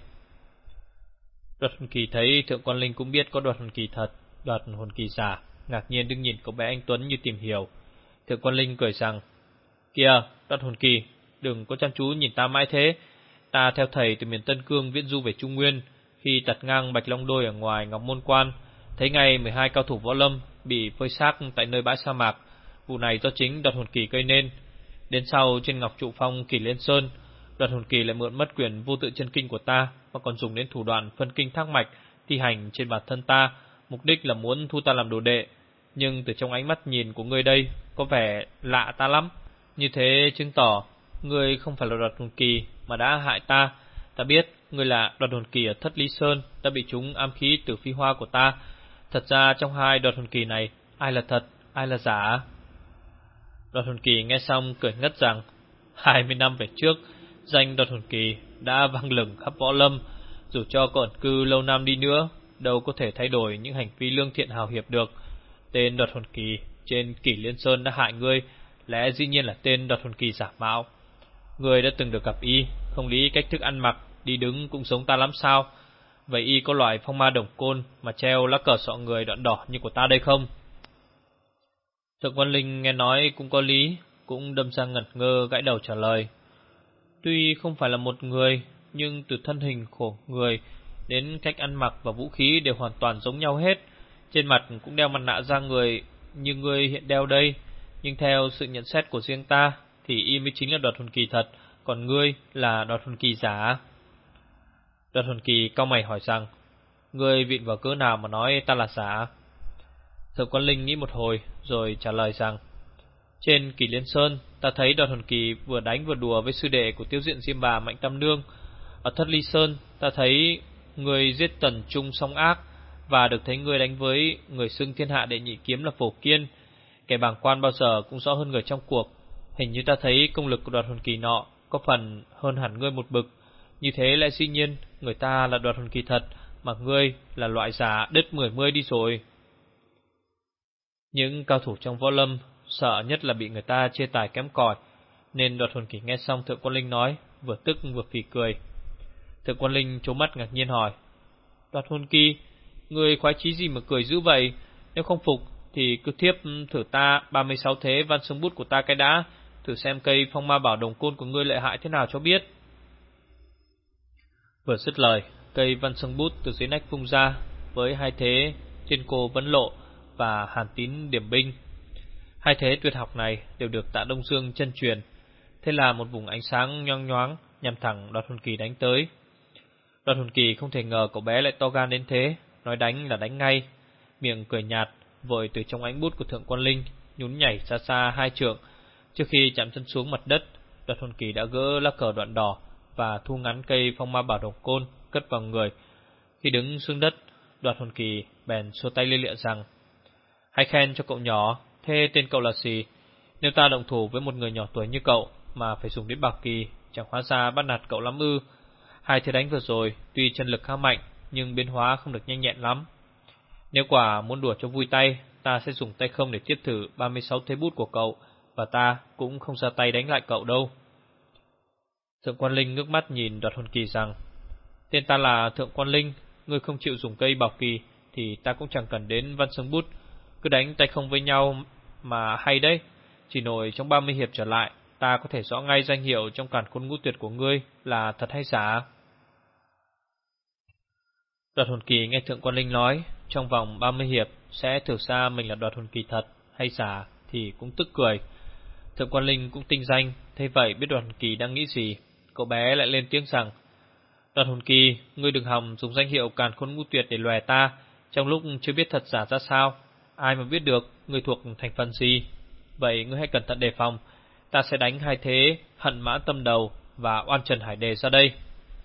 Đoạt Hồn Kỳ thấy Thượng Quan Linh cũng biết có Đoạt Hồn Kỳ thật, Đoạt Hồn Kỳ giả, ngạc nhiên đứng nhìn cậu bé anh tuấn như tìm hiểu. Thượng Quan Linh cười rằng: "Kìa, Đoạt Hồn Kỳ, đừng có chăm chú nhìn ta mãi thế. Ta theo thầy từ miền Tân Cương viễn du về Trung Nguyên, khi tạt ngang Bạch Long Đôi ở ngoài Ngọc Môn Quan, thấy ngay mười hai cao thủ võ lâm bị phơi xác tại nơi bãi sa mạc. Vụ này do chính Đoạt Hồn Kỳ gây nên. Đến sau trên Ngọc Trụ Phong Kỳ Liên Sơn, Đoạt Hồn Kỳ lại mượn mất quyền vô tự chân kinh của ta, mà còn dùng đến thủ đoạn phân kinh thác mạch thi hành trên bản thân ta, mục đích là muốn thu ta làm đồ đệ. Nhưng từ trong ánh mắt nhìn của ngươi đây có vẻ lạ ta lắm. Như thế chứng tỏ ngươi không phải là Đoạt Hồn Kỳ mà đã hại ta. Ta biết ngươi là Đoạt Hồn Kỳ ở Thất Lý Sơn, đã bị trúng ám khí từ phi hoa của ta. Thật ra trong hai Đoạt Hồn Kỳ này, ai là thật, ai là giả?" Đoạt Hồn Kỳ nghe xong cười ngất rằng: Hai mươi năm về trước, danh Đoạt Hồn Kỳ đã vang lừng khắp võ lâm. Dù cho có ẩn cư lâu năm đi nữa, đâu có thể thay đổi những hành vi lương thiện hào hiệp được. Tên Đoạt Hồn Kỳ trên Kỷ Liên Sơn đã hại ngươi, lẽ dĩ nhiên là tên Đoạt Hồn Kỳ giả mạo. Ngươi đã từng được gặp y, không lý cách thức ăn mặc, đi đứng cũng giống ta lắm sao? Vậy y có loại phong ma đồng côn mà treo lá cờ sọ người đoạn đỏ như của ta đây không? Thượng Quan Linh nghe nói cũng có lý, cũng đâm ra ngẩn ngơ gãi đầu trả lời: "Tuy không phải là một người, nhưng từ thân hình của người đến cách ăn mặc và vũ khí đều hoàn toàn giống nhau hết. Trên mặt cũng đeo mặt nạ da người như ngươi hiện đeo đây, nhưng theo sự nhận xét của riêng ta thì y mới chính là Đoạt Hồn Kỳ thật, còn ngươi là Đoạt Hồn Kỳ giả." Đoạt Hồn Kỳ cau mày hỏi rằng: "Ngươi vịn vào cớ nào mà nói ta là giả?" Thượng Quan Linh nghĩ một hồi rồi trả lời rằng: "Trên Kỷ Liên Sơn, ta thấy Đoạt Hồn Kỳ vừa đánh vừa đùa với sư đệ của Tiêu Diện Diêm Bà Mạnh Tam Nương. Ở Thất Ly Sơn, ta thấy người giết Tần Trung song ác, và được thấy người đánh với người xưng thiên hạ đệ nhị kiếm là Phổ Kiên. Kẻ bàng quan bao giờ cũng rõ hơn người trong cuộc. Hình như ta thấy công lực của Đoạt Hồn Kỳ nọ có phần hơn hẳn ngươi một bực. Như thế lại dĩ nhiên người ta là Đoạt Hồn Kỳ thật, mà ngươi là loại giả đứt mười mươi đi rồi." Những cao thủ trong võ lâm sợ nhất là bị người ta chê tài kém cỏi, nên Đoạt Hồn Kỳ nghe xong Thượng Quan Linh nói, vừa tức vừa phì cười. Thượng Quan Linh trố mắt ngạc nhiên hỏi: Đoạt hồn kỳ, người khoái chí gì mà cười dữ vậy? Nếu không phục thì cứ thiếp thử ta ba mươi sáu thế văn sông bút của ta cái đã, thử xem cây phong ma bảo đồng côn của ngươi lợi hại thế nào cho biết. Vừa dứt lời, cây văn sông bút từ dưới nách vung ra, với hai thế trên cô vấn lộ và hàn tín điểm binh. Hai thế tuyệt học này đều được Tạ Đông Dương chân truyền. Thế là một vùng ánh sáng nhoáng nhoáng nhằm thẳng Đoạt hồn kỳ đánh tới. Đoạt hồn kỳ không thể ngờ cậu bé lại to gan đến thế, nói đánh là đánh ngay, miệng cười nhạt, vội từ trong ánh bút của Thượng Quan Linh nhún nhảy xa xa hai trượng. Trước khi chạm chân xuống mặt đất, Đoạt hồn kỳ đã gỡ lá cờ đoạn đỏ và thu ngắn cây phong ma bảo đồng côn cất vào người. Khi đứng xuống đất, Đoạt hồn kỳ bèn xua tay lia lịa rằng: "Hãy khen cho cậu nhỏ, thế tên cậu là gì? Nếu ta động thủ với một người nhỏ tuổi như cậu mà phải dùng đến bảo kỳ, chẳng hóa ra bắt nạt cậu lắm ư? Hai thế đánh vừa rồi tuy chân lực khá mạnh, nhưng biến hóa không được nhanh nhẹn lắm. Nếu quả muốn đùa cho vui tay, ta sẽ dùng tay không để tiếp thử ba mươi sáu thế bút của cậu, và ta cũng không ra tay đánh lại cậu đâu." Thượng Quan Linh ngước mắt nhìn Đoạt hồn kỳ rằng: "Tên ta là Thượng Quan Linh, ngươi không chịu dùng cây bảo kỳ thì ta cũng chẳng cần đến văn sông bút, cứ đánh tay không với nhau mà hay đấy. Chỉ nổi trong ba mươi hiệp trở lại, ta có thể rõ ngay danh hiệu trong càn khôn ngũ tuyệt của ngươi là thật hay giả." Đoạt hồn kỳ nghe Thượng Quan Linh nói trong vòng ba mươi hiệp sẽ thử ra mình là đoạt hồn kỳ thật hay giả thì cũng tức cười. Thượng Quan Linh cũng tinh danh, thế vậy biết Đoạt hồn kỳ đang nghĩ gì, cậu bé lại lên tiếng rằng: "Đoạt hồn kỳ, ngươi đừng hòng dùng danh hiệu càn khôn ngũ tuyệt để lòe ta, trong lúc chưa biết thật giả ra sao, ai mà biết được ngươi thuộc thành phần gì. Vậy ngươi hãy cẩn thận đề phòng, ta sẽ đánh hai thế hận mã tâm đầu và oan trần hải đề ra đây."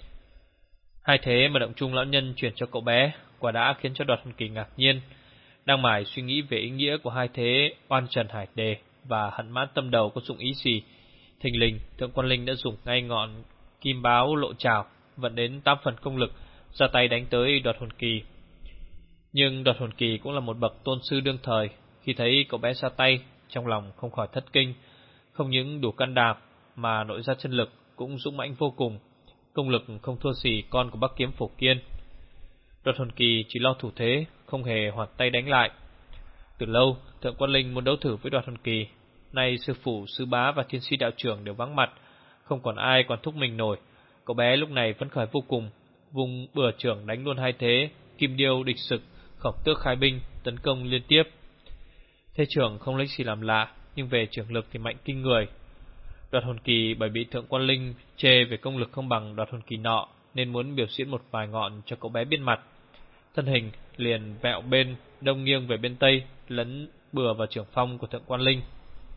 Hai thế mà động trung lão nhân truyền cho cậu bé quả đã khiến cho Đoạt hồn kỳ ngạc nhiên. Đang mải suy nghĩ về ý nghĩa của hai thế oan trần hải đề và hận mã tâm đầu có dụng ý gì, thình lình Thượng Quan Linh đã dùng ngay ngọn kim báo lộ trảo vận đến tám phần công lực ra tay đánh tới Đoạt hồn kỳ. Nhưng Đoạt hồn kỳ cũng là một bậc tôn sư đương thời, khi thấy cậu bé ra tay, trong lòng không khỏi thất kinh. Không những đủ can đảm mà nội ra chân lực cũng dũng mãnh vô cùng, công lực không thua gì con của Bắc Kiếm Phổ Kiên. Đoạt hồn kỳ chỉ lo thủ thế, không hề hoạt tay đánh lại. Từ lâu Thượng Quan Linh muốn đấu thử với Đoạt hồn kỳ, nay sư phụ, sư bá và thiên sĩ đạo trưởng đều vắng mặt, không còn ai còn thúc mình nổi. Cậu bé lúc này phấn khởi vô cùng, vùng bừa trưởng đánh luôn hai thế kim điêu địch sực, khổng tước khai binh tấn công liên tiếp. Thế trưởng không lấy gì làm lạ, nhưng về trưởng lực thì mạnh kinh người. Đoạt hồn kỳ bởi bị Thượng Quan Linh chê về công lực không bằng Đoạt hồn kỳ nọ, nên muốn biểu diễn một vài ngọn cho cậu bé biết mặt. Thân hình liền vẹo bên đông nghiêng về bên tây, lấn bừa vào trưởng phong của Thượng Quan Linh.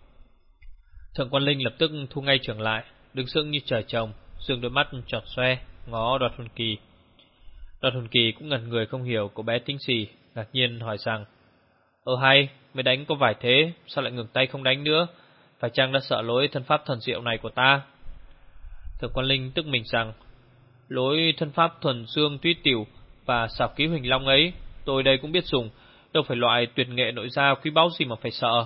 Thượng Quan Linh lập tức thu ngay trưởng lại, đứng sững như trời trồng, dương đôi mắt tròn xoe ngó Đoạt hồn kỳ. Đoạt hồn kỳ cũng ngẩn người không hiểu cậu bé tính gì, ngạc nhiên hỏi rằng: "Ờ hay, mới đánh có vài thế, sao lại ngừng tay không đánh nữa? Phải chăng đã sợ lối thân pháp thần diệu này của ta?" Thượng Quan Linh tức mình rằng: "Lối thân pháp thuần dương túy tiểu và xảo ký huỳnh long ấy, tôi đây cũng biết dùng, đâu phải loại tuyệt nghệ nội gia quý báu gì mà phải sợ."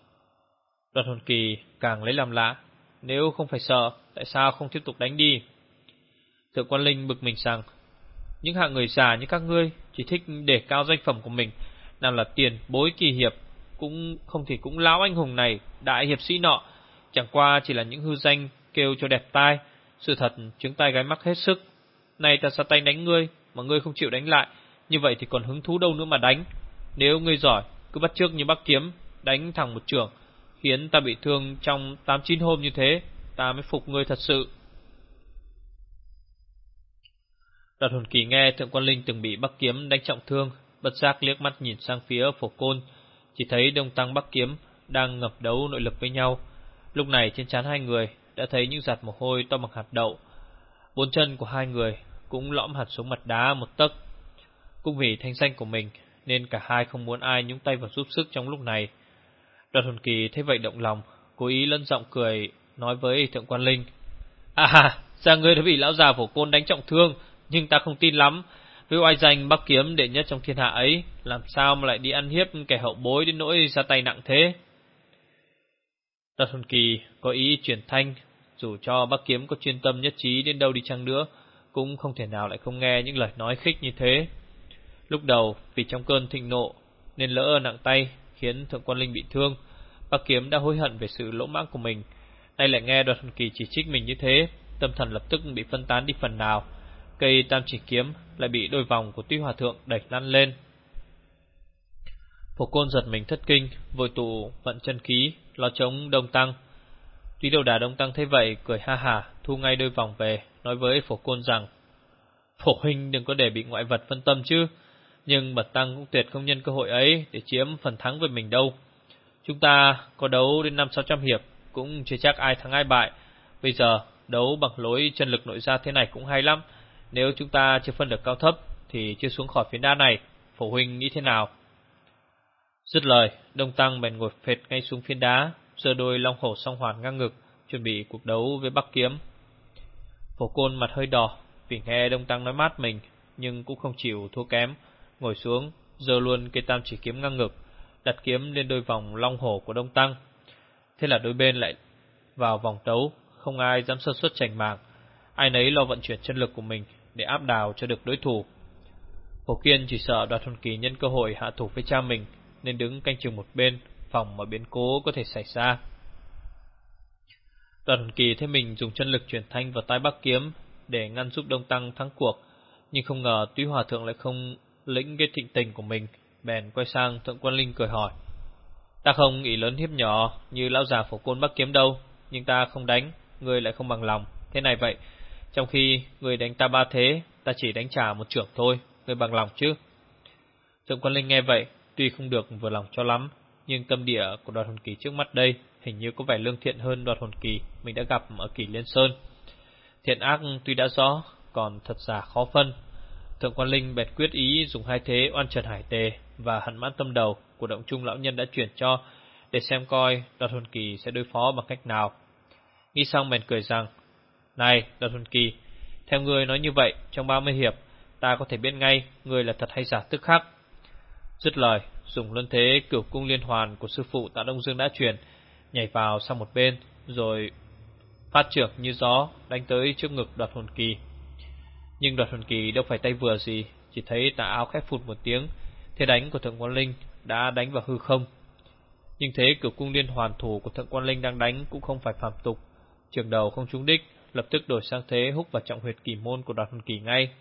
Đoạt hồn kỳ càng lấy làm lạ: "Nếu không phải sợ, tại sao không tiếp tục đánh đi?" Thượng Quan Linh bực mình rằng: "Những hạng người già như các ngươi chỉ thích để cao danh phẩm của mình, nào là tiền bối kỳ hiệp, cũng không thì cũng lão anh hùng này, đại hiệp sĩ nọ, chẳng qua chỉ là những hư danh kêu cho đẹp tai, sự thật chứng tai gái mắc hết sức. Này ta ra tay đánh ngươi mà ngươi không chịu đánh lại, như vậy thì còn hứng thú đâu nữa mà đánh. Nếu ngươi giỏi, cứ bắt chước như Bắc Kiếm, đánh thẳng một chưởng, khiến ta bị thương trong tám chín hôm như thế, ta mới phục ngươi thật sự." Đoạt hồn kỳ nghe Thượng Quan Linh từng bị Bắc Kiếm đánh trọng thương, bất giác liếc mắt nhìn sang phía Phổ Côn, chỉ thấy Đông Tăng Bắc Kiếm đang ngập đấu nội lực với nhau. Lúc này trên trán hai người đã thấy những giọt mồ hôi to bằng hạt đậu. Bốn chân của hai người cũng lõm hẳn xuống mặt đá một tấc. Cũng vì thanh danh của mình nên cả hai không muốn ai nhúng tay vào giúp sức trong lúc này. Đoạt hồn kỳ thấy vậy động lòng, cố ý lẫn giọng cười nói với Thượng Quan Linh: "À, ra ngươi đã bị lão già Phổ Côn đánh trọng thương, nhưng ta không tin lắm. Với oai danh Bắc Kiếm đệ nhất trong thiên hạ ấy, làm sao mà lại đi ăn hiếp kẻ hậu bối đến nỗi ra tay nặng thế?" Đoạt hồn kỳ có ý truyền thanh, dù cho Bắc Kiếm có chuyên tâm nhất trí đến đâu đi chăng nữa, cũng không thể nào lại không nghe những lời nói khích như thế. Lúc đầu vì trong cơn thịnh nộ nên lỡ nặng tay khiến Thượng Quan Linh bị thương, Bắc Kiếm đã hối hận về sự lỗ mãng của mình. Nay lại nghe Đoạt Hồn Kỳ chỉ trích mình như thế, tâm thần lập tức bị phân tán đi phần nào. Cây Tam Chỉ Kiếm lại bị đôi vòng của Tuy Hòa Thượng đẩy lăn lên. Phổ Côn giật mình thất kinh, vội tụ vận chân khí lo chống Đông Tăng. Tuy Đầu Đà Đông Tăng thấy vậy cười ha hả, thu ngay đôi vòng về, nói với Phổ Côn rằng: Phổ huynh đừng có để bị ngoại vật phân tâm chứ, nhưng bậc tăng cũng tuyệt không nhân cơ hội ấy để chiếm phần thắng về mình đâu. Chúng ta có đấu đến năm sáu trăm hiệp cũng chưa chắc ai thắng ai bại. Bây giờ đấu bằng lối chân lực nội gia thế này cũng hay lắm. Nếu chúng ta chưa phân được cao thấp thì chưa xuống khỏi phiến đá này, Phổ huynh nghĩ thế nào? Dứt lời, Đông Tăng bèn ngồi phệt ngay xuống phiến đá, giơ đôi long hổ song hoàn ngang ngực, chuẩn bị cuộc đấu với Bắc Kiếm. Phổ Côn mặt hơi đỏ vì nghe Đông Tăng nói mát mình, nhưng cũng không chịu thua kém, ngồi xuống, giơ luôn cây Tam Chỉ Kiếm ngang ngực, đặt kiếm lên đôi vòng long hổ của Đông Tăng. Thế là đôi bên lại vào vòng đấu, không ai dám sơ suất chảnh mảng, ai nấy lo vận chuyển chân lực của mình để áp đảo cho được đối thủ. Phổ Kiên chỉ sợ Đoạt Hồn Kỳ nhân cơ hội hạ thủ với cha mình, nên đứng canh chừng một bên, phòng mọi biến cố có thể xảy ra. Đoạt Hồn Kỳ thấy mình dùng chân lực chuyển thanh vào tai Bắc Kiếm để ngăn giúp Đông Tăng thắng cuộc, nhưng không ngờ Tuy Hòa Thượng lại không lĩnh cái thịnh tình của mình, bèn quay sang Thượng Quan Linh cười hỏi: Ta không nghĩ lớn hiếp nhỏ như lão già Phổ Côn Bắc Kiếm đâu, nhưng ta không đánh, ngươi lại không bằng lòng. Thế này vậy, trong khi ngươi đánh ta ba thế, ta chỉ đánh trả một chưởng thôi, ngươi bằng lòng chứ? Thượng Quan Linh nghe vậy, tuy không được vừa lòng cho lắm, nhưng tâm địa của Đoạt Hồn Kỳ trước mắt đây hình như có vẻ lương thiện hơn Đoạt Hồn Kỳ mình đã gặp ở Kỳ Liên Sơn. Thiện ác tuy đã rõ, còn thật giả khó phân. Thượng Quan Linh bèn quyết ý dùng hai thế Oan Trần Hải Tề và Hận Mãn Tâm Đầu của Động Trung lão nhân đã chuyển cho, để xem coi Đoạt Hồn Kỳ sẽ đối phó bằng cách nào. Nghĩ xong bèn cười rằng: Này Đoạt Hồn Kỳ, theo ngươi nói như vậy, trong ba mươi hiệp ta có thể biết ngay ngươi là thật hay giả tức khắc. Dứt lời, dùng luân thế Cửu Cung Liên Hoàn của sư phụ Tạ Đông Dương đã truyền, nhảy vào sang một bên, rồi phát trưởng như gió đánh tới trước ngực Đoạt Hồn Kỳ. Nhưng Đoạt Hồn Kỳ đâu phải tay vừa gì, chỉ thấy tà áo khép phụt một tiếng, thế đánh của Thượng Quan Linh đã đánh vào hư không. Nhưng thế Cửu Cung Liên Hoàn thủ của Thượng Quan Linh đang đánh cũng không phải phàm tục, trường đầu không trúng đích, lập tức đổi sang thế húc vào trọng huyệt kỳ môn của Đoạt Hồn Kỳ ngay.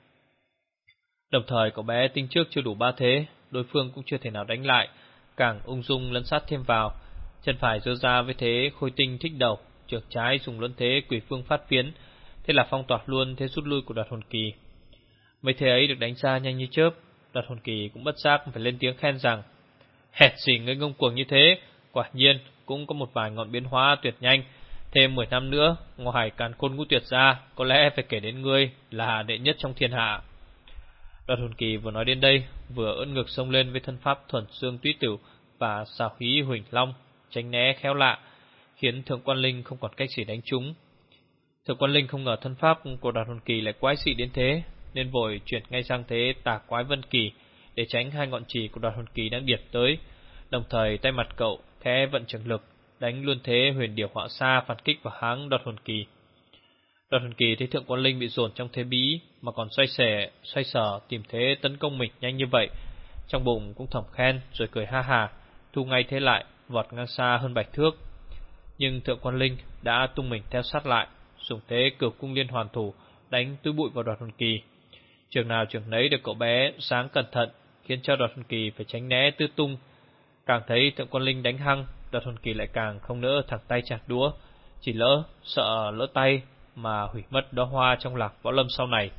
Đồng thời cậu bé tinh trước chưa đủ ba thế, đối phương cũng chưa thể nào đánh lại, càng ung dung lấn sát thêm vào. Chân phải giơ ra với thế Khôi Tinh Thích Đầu, trượt trái dùng luân thế Quỷ Phương Phát Phiến, thế là phong toạt luôn thế rút lui của Đoạt Hồn Kỳ. Mấy thế ấy được đánh ra nhanh như chớp, Đoạt Hồn Kỳ cũng bất giác phải lên tiếng khen rằng: Hẹt gì ngươi ngông cuồng như thế, quả nhiên cũng có một vài ngọn biến hóa tuyệt nhanh. Thêm mười năm nữa, ngoài Càn Khôn Ngũ Tuyệt ra, có lẽ phải kể đến ngươi là đệ nhất trong thiên hạ. Đoạt Hồn Kỳ vừa nói đến đây, vừa ưỡn ngực xông lên với thân pháp Thuần Xương Túy Tửu và xào khí Huỳnh Long, tránh né khéo lạ, khiến Thượng Quan Linh không còn cách gì đánh trúng. Thượng Quan Linh không ngờ thân pháp của Đoạt Hồn Kỳ lại quái dị đến thế, nên vội chuyển ngay sang thế Tà Quái Vân Kỳ để tránh hai ngọn chì của Đoạt Hồn Kỳ đang điệp tới. Đồng thời tay mặt cậu khẽ vận trường lực, đánh luôn thế Huyền Điểu Họa Sa phản kích vào háng Đoạt Hồn Kỳ. Đoạt Hồn Kỳ thấy Thượng Quan Linh bị dồn trong thế bí mà còn xoay xẻ, xoay sở tìm thế tấn công mình nhanh như vậy, trong bụng cũng thầm khen rồi cười ha hà, thu ngay thế lại, vọt ngang xa hơn bảy thước. Nhưng Thượng Quan Linh đã tung mình theo sát lại, dùng thế Cửu Cung Liên Hoàn thủ đánh túi bụi vào Đoạt Hồn Kỳ. Trường nào trường nấy được cậu bé sáng cẩn thận, khiến cho Đoạt Hồn Kỳ phải tránh né tứ tung. Càng thấy Thượng Quan Linh đánh hăng, Đoạt Hồn Kỳ lại càng không nỡ thẳng tay chặt đũa, chỉ lỡ sợ lỡ tay mà hủy mất đóa hoa trong Lạc Võ Lâm sau này.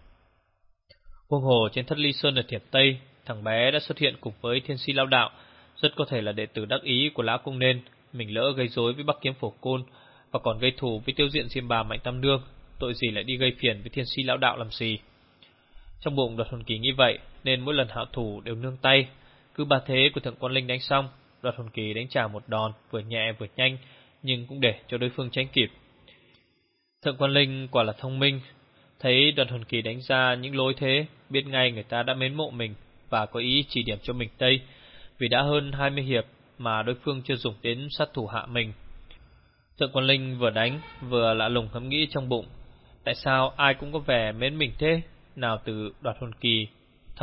Huống hồ trên Thất Ly Sơn ở Thiểm Tây, thằng bé đã xuất hiện cùng với Thiên Si Lão Đạo, rất có thể là đệ tử đắc ý của Lã Cung Nên. Mình lỡ gây rối với Bắc Kiếm Phổ Côn và còn gây thù với Tiêu Diện Diêm Bà Mạnh Tam Nương, tội gì lại đi gây phiền với Thiên Si Lão Đạo làm gì. Trong bụng Đoạt Hồn Kỳ nghĩ vậy, nên mỗi lần hạ thủ đều nương tay. Cứ ba thế của Thượng Quan Linh đánh xong, Đoạt Hồn Kỳ đánh trả một đòn vừa nhẹ vừa nhanh, nhưng cũng để cho đối phương tránh kịp. Thượng Quan Linh quả là thông minh, thấy Đoạt Hồn Kỳ đánh ra những lối thế, biết ngay người ta đã mến mộ mình và có ý chỉ điểm cho mình tây, vì đã hơn hai mươi hiệp mà đối phương chưa dùng đến sát thủ hạ mình. Thượng Quan Linh vừa đánh vừa lạ lùng ngẫm nghĩ trong bụng, tại sao ai cũng có vẻ mến mình thế, nào từ Đoạt Hồn Kỳ thật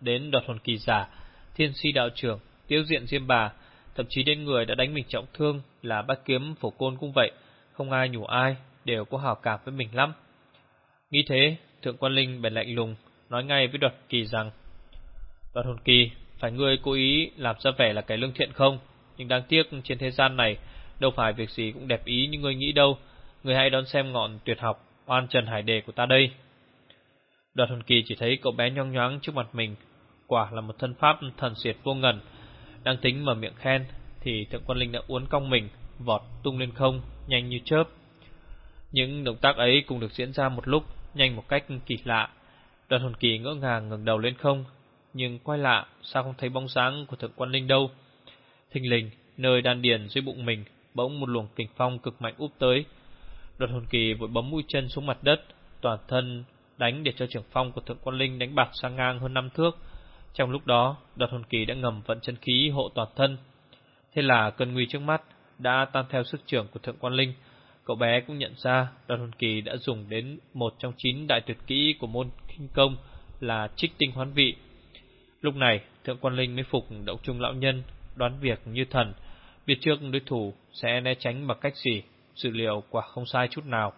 đến đoạt hồn kỳ giả, thiên si đạo trưởng, tiêu diện diêm bà, thậm chí đến người đã đánh mình trọng thương là bác kiếm phổ côn cũng vậy, không ai nhủ ai, đều có hảo cảm với mình lắm. Nghĩ thế, Thượng Quan Linh bèn lạnh lùng nói ngay với Đoạt Kỳ rằng: Đoạt hồn kỳ, phải ngươi cố ý làm ra vẻ là kẻ lương thiện không? Nhưng đáng tiếc trên thế gian này đâu phải việc gì cũng đẹp ý như ngươi nghĩ đâu. Ngươi hãy đón xem ngọn tuyệt học Oan Trần Hải Đề của ta đây. Đoạt hồn kỳ chỉ thấy cậu bé nhoáng nhoáng trước mặt mình, quả là một thân pháp thần diệt vô ngần. Đang tính mở miệng khen thì Thượng Quan Linh đã uốn cong mình, vọt tung lên không, nhanh như chớp. Những động tác ấy cùng được diễn ra một lúc, nhanh một cách kỳ lạ. Đoạt hồn kỳ ngỡ ngàng ngẩng đầu lên không, nhưng quay lạ, sao không thấy bóng dáng của Thượng Quan Linh đâu. Thình lình, nơi đan điền dưới bụng mình bỗng một luồng kình phong cực mạnh úp tới. Đoạt hồn kỳ vội bấm mũi chân xuống mặt đất, toàn thân đánh để cho trường phong của Thượng Quan Linh đánh bạt sang ngang hơn năm thước. Trong lúc đó, Đoạt hồn kỳ đã ngầm vận chân khí hộ toàn thân. Thế là cơn nguy trước mắt đã tan theo sức trưởng của Thượng Quan Linh. Cậu bé cũng nhận ra Đoạt hồn kỳ đã dùng đến một trong chín đại tuyệt kỹ của môn khinh công là trích tinh hoán vị. Lúc này, Thượng Quan Linh mới phục động trung lão nhân, đoán việc như thần, biết trước đối thủ sẽ né tránh bằng cách gì, dự liệu quả không sai chút nào.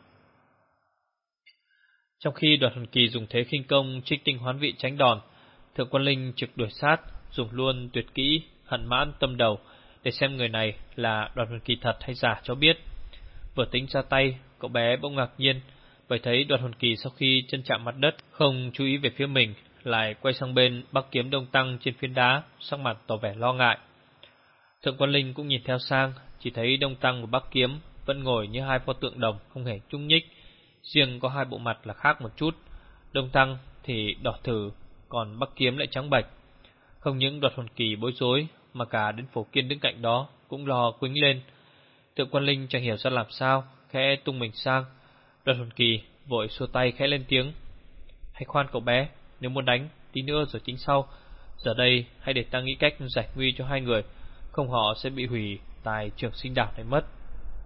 Trong khi Đoạt hồn kỳ dùng thế khinh công trích tinh hoán vị tránh đòn, Thượng Quan Linh trực đuổi sát, dùng luôn tuyệt kỹ hận mãn tâm đầu để xem người này là Đoạt hồn kỳ thật hay giả cho biết. Vừa tính ra tay, cậu bé bỗng ngạc nhiên bởi thấy Đoạt hồn kỳ sau khi chân chạm mặt đất không chú ý về phía mình, lại quay sang bên bắc kiếm Đông Tăng trên phiến đá, sắc mặt tỏ vẻ lo ngại. Thượng Quan Linh cũng nhìn theo sang, chỉ thấy Đông Tăng và Bắc kiếm vẫn ngồi như hai pho tượng đồng không hề nhúc nhích, riêng có hai bộ mặt là khác một chút. Đông Tăng thì đỏ thử, còn Bắc kiếm lại trắng bệch. Không những Đoạt hồn kỳ bối rối, mà cả đến Phổ Kiên đứng cạnh đó cũng lo quĩnh lên. Thượng Quan Linh chẳng hiểu ra làm sao, khẽ tung mình sang. Đoạt hồn kỳ vội xua tay khẽ lên tiếng: Hãy khoan cậu bé, nếu muốn đánh tí nữa rồi tính sau. Giờ đây hãy để ta nghĩ cách giải nguy cho hai người, không họ sẽ bị hủy tài trường sinh đảo này mất.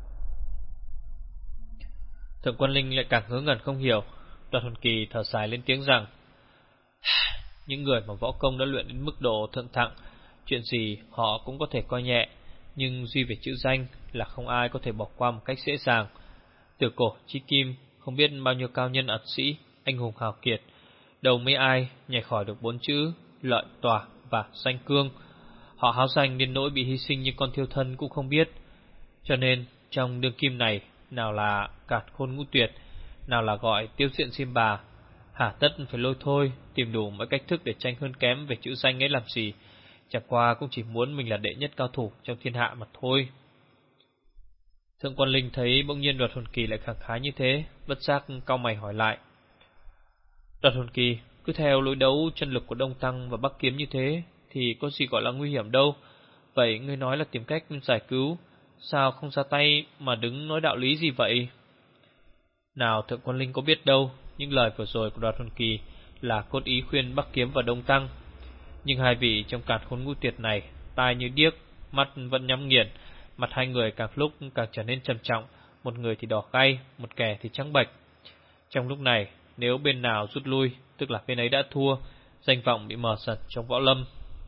Thượng Quan Linh lại càng ngớ ngẩn không hiểu. Đoạt hồn kỳ thở dài lên tiếng rằng: Những người mà võ công đã luyện đến mức độ thượng thặng, chuyện gì họ cũng có thể coi nhẹ, nhưng duy về chữ danh là không ai có thể bỏ qua một cách dễ dàng. Từ cổ chí kim, không biết bao nhiêu cao nhân ẩn sĩ, anh hùng hào kiệt, đâu mấy ai nhảy khỏi được bốn chữ lợi tỏa và danh cương. Họ háo danh đến nỗi bị hy sinh như con thiêu thân cũng không biết. Cho nên trong đương kim này, nào là Càn Khôn Ngũ Tuyệt, nào là gọi tiêu diện xiêm bà, hà tất phải lôi thôi tìm đủ mọi cách thức để tranh hơn kém về chữ danh ấy làm gì. Chẳng qua cũng chỉ muốn mình là đệ nhất cao thủ trong thiên hạ mà thôi. Thượng Quan Linh thấy bỗng nhiên Đoạt hồn kỳ lại khẳng khái như thế, bất giác cau mày hỏi lại: Đoạt hồn kỳ, cứ theo lối đấu chân lực của Đông Tăng và Bắc kiếm như thế thì có gì gọi là nguy hiểm đâu. Vậy ngươi nói là tìm cách giải cứu, sao không ra tay mà đứng nói đạo lý gì vậy? Nào, Thượng Quan Linh có biết đâu, những lời vừa rồi của Đoạt hồn kỳ là cốt ý khuyên Bắc kiếm và Đông Tăng. Nhưng hai vị trong Càn Khôn Ngũ Tuyệt này, tai như điếc, mắt vẫn nhắm nghiền, mặt hai người càng lúc càng trở nên trầm trọng, một người thì đỏ gay, một kẻ thì trắng bệch. Trong lúc này, nếu bên nào rút lui, tức là bên ấy đã thua, danh vọng bị mờ sật trong võ lâm.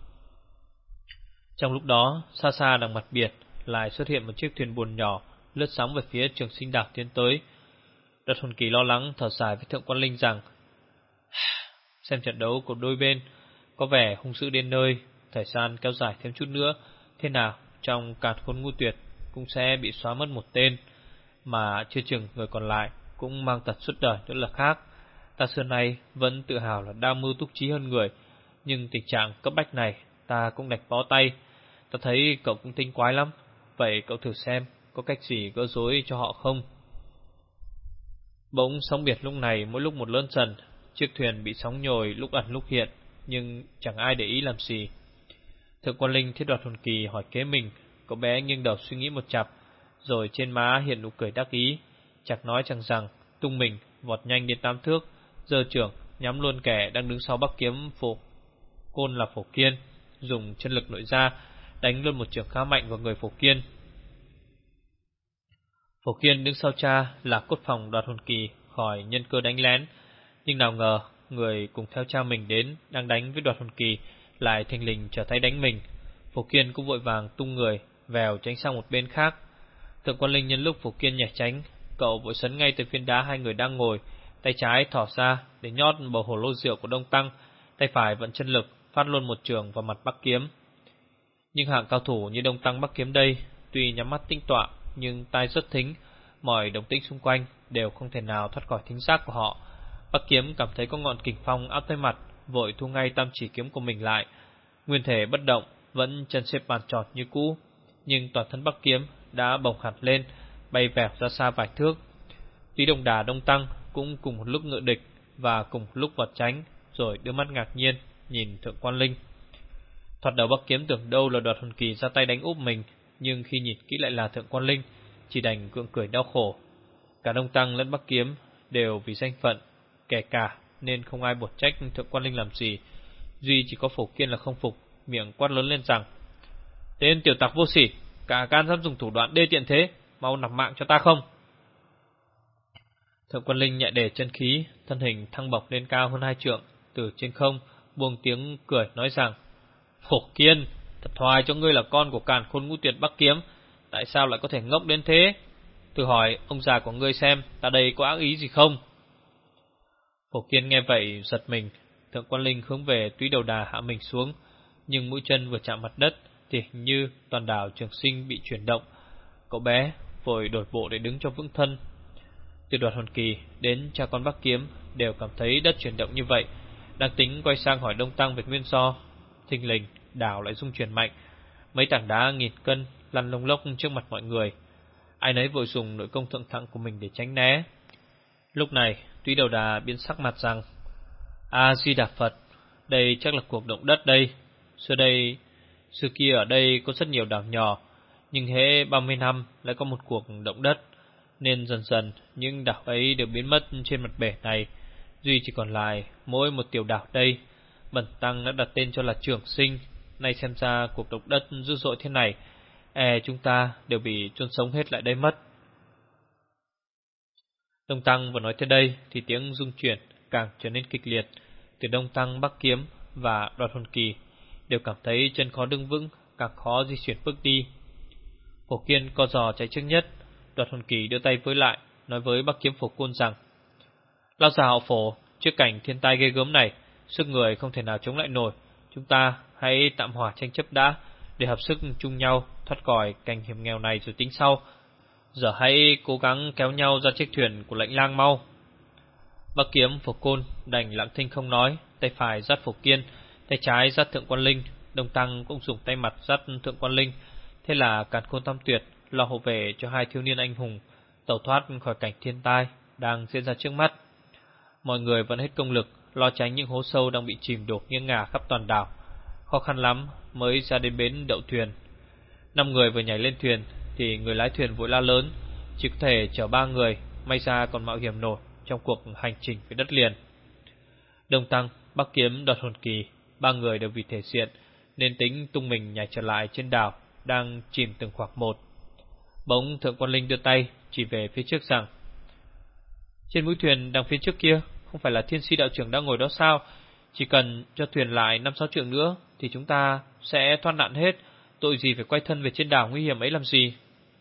Trong lúc đó, xa xa đằng mặt biển lại xuất hiện một chiếc thuyền buồm nhỏ lướt sóng về phía Trường Sinh đảo tiến tới. Đoạt hồn kỳ lo lắng thở dài với Thượng Quan Linh rằng: Xem trận đấu của đôi bên có vẻ hung dữ đến nơi, thời gian kéo dài thêm chút nữa, thế nào trong Càn Khôn Ngũ Tuyệt cũng sẽ bị xóa mất một tên, mà chưa chừng người còn lại cũng mang tật suốt đời nữa là khác. Ta xưa nay vẫn tự hào là đa mưu túc trí hơn người, nhưng tình trạng cấp bách này ta cũng đành bó tay. Ta thấy cậu cũng tinh quái lắm, vậy cậu thử xem có cách gì gỡ rối cho họ không? Bỗng sóng biển lúc này mỗi lúc một lớn dần, chiếc thuyền bị sóng nhồi lúc ẩn lúc hiện, nhưng chẳng ai để ý làm gì. Thượng Quan Linh thấy Đoạt hồn kỳ hỏi kế mình, cậu bé nghiêng đầu suy nghĩ một chặp, rồi trên má hiện nụ cười đắc ý, chẳng nói chẳng rằng tung mình vọt nhanh đến tám thước, giơ chưởng nhắm luôn kẻ đang đứng sau Bắc kiếm Phổ Côn là Phổ Kiên, dùng chân lực nội ra đánh luôn một chưởng khá mạnh vào người Phổ Kiên. Phổ Kiên đứng sau cha là cốt phòng Đoạt hồn kỳ khỏi nhân cơ đánh lén, nhưng nào ngờ người cùng theo cha mình đến đang đánh với Đoạt Hồn Kỳ lại thình lình trở tay đánh mình. Phổ Kiên cũng vội vàng tung người vèo tránh sang một bên khác. Thượng Quan Linh nhân lúc Phổ Kiên nhảy tránh, cậu vội sấn ngay tới phiến đá hai người đang ngồi, tay trái thỏ ra để nhót bầu hồ lô rượu của Đông Tăng, tay phải vận chân lực phát luôn một trường vào mặt Bắc Kiếm. Nhưng hạng cao thủ như Đông Tăng Bắc Kiếm đây, tuy nhắm mắt tĩnh tọa nhưng tai rất thính, mọi động tĩnh xung quanh đều không thể nào thoát khỏi thính giác của họ. Bắc Kiếm cảm thấy có ngọn kình phong áp tới mặt, vội thu ngay tam chỉ kiếm của mình lại. Nguyên thể bất động, vẫn chân xếp bàn trọt như cũ, nhưng toàn thân Bắc Kiếm đã bồng hẳn lên, bay vèo ra xa vài thước. Tuy Đồng Đà Đông Tăng cũng cùng một lúc ngự địch và cùng một lúc vật tránh, rồi đưa mắt ngạc nhiên nhìn Thượng Quan Linh. Thoạt đầu Bắc Kiếm tưởng đâu là Đoạt Hồn Kỳ ra tay đánh úp mình, nhưng khi nhìn kỹ lại là Thượng Quan Linh, chỉ đành gượng cười đau khổ. Cả Đông Tăng lẫn Bắc Kiếm đều vì danh phận, kẻ cả nên không ai buộc trách Thượng Quan Linh làm gì. Duy chỉ có Phổ Kiên là không phục, miệng quát lớn lên rằng: "Tên tiểu tặc vô sỉ, cả gan dám dùng thủ đoạn đê tiện thế, mau nạp mạng cho ta không?" Thượng Quan Linh nhẹ để chân khí, thân hình thăng bổng lên cao hơn hai trượng, từ trên không buông tiếng cười nói rằng: "Phổ Kiên, thật hoài cho ngươi là con của Càn Khôn Ngũ Tuyệt Bắc Kiếm, tại sao lại có thể ngốc đến thế? Thử hỏi ông già của ngươi xem, ta đây có ác ý gì không?" Phổ Kiên nghe vậy giật mình. Thượng Quan Linh hướng về Túy Đầu Đà hạ mình xuống, nhưng mũi chân vừa chạm mặt đất thì hình như toàn đảo Trường Sinh bị chuyển động. Cậu bé vội đổi bộ để đứng cho vững thân. Từ Đoạt Hồn Kỳ đến cha con Bắc Kiếm đều cảm thấy đất chuyển động như vậy, đang tính quay sang hỏi Đông Tăng về nguyên do, thình lình đảo lại rung chuyển mạnh, mấy tảng đá nghìn cân lăn lông lốc trước mặt mọi người. Ai nấy vội dùng nội công thượng thặng của mình để tránh né. Lúc này Túy Đầu Đà biến sắc mặt rằng: "A Di Đà Phật, đây chắc là cuộc động đất đây. Xưa đây, xưa kia ở đây có rất nhiều đảo nhỏ, nhưng hễ ba mươi năm lại có một cuộc động đất, nên dần dần những đảo ấy đều biến mất trên mặt bể này, duy chỉ còn lại mỗi một tiểu đảo đây. Bần tăng đã đặt tên cho là Trường Sinh. Nay xem ra cuộc động đất dữ dội thế này, e chúng ta đều bị chôn sống hết lại đây mất." Đông Tăng vừa nói tới đây thì tiếng rung chuyển càng trở nên kịch liệt. Từ Đông Tăng, Bắc Kiếm và Đoạt Hồn Kỳ đều cảm thấy chân khó đứng vững, càng khó di chuyển bước đi. Phổ Kiên co giò chạy trước nhất. Đoạt Hồn Kỳ đưa tay với lại, nói với Bắc Kiếm Phổ Côn rằng: "Lão già họ Phổ, trước cảnh thiên tai ghê gớm này, sức người không thể nào chống lại nổi. Chúng ta hãy tạm hòa tranh chấp đã, để hợp sức chung nhau thoát khỏi cảnh hiểm nghèo này rồi tính sau. Giờ hãy cố gắng kéo nhau ra chiếc thuyền của Lãnh Lang mau." Bắc Kiếm Phổ Côn đành lặng thinh không nói, tay phải dắt Phổ Kiên, tay trái dắt Thượng Quan Linh. Đông Tăng cũng dùng tay mặt dắt Thượng Quan Linh. Thế là Càn Khôn Tam Tuyệt lo hộ vệ cho hai thiếu niên anh hùng tẩu thoát khỏi cảnh thiên tai đang diễn ra trước mắt. Mọi người vẫn hết công lực lo tránh những hố sâu đang bị chìm đổ nghiêng ngả khắp toàn đảo. Khó khăn lắm mới ra đến bến đậu thuyền. Năm người vừa nhảy lên thuyền thì người lái thuyền vội la lớn: "Chỉ có thể chở ba người, may ra còn mạo hiểm nổi trong cuộc hành trình về đất liền." Đông Tăng, Bắc Kiếm, Đoạt Hồn Kỳ, ba người đều vì thể diện nên tính tung mình nhảy trở lại trên đảo đang chìm từng khoạc một. Bỗng Thượng Quan Linh đưa tay chỉ về phía trước rằng: "Trên mũi thuyền đằng phía trước kia không phải là Thiên Si đạo trưởng đang ngồi đó sao? Chỉ cần cho thuyền lại năm sáu trượng nữa thì chúng ta sẽ thoát nạn hết, tội gì phải quay thân về trên đảo nguy hiểm ấy làm gì?"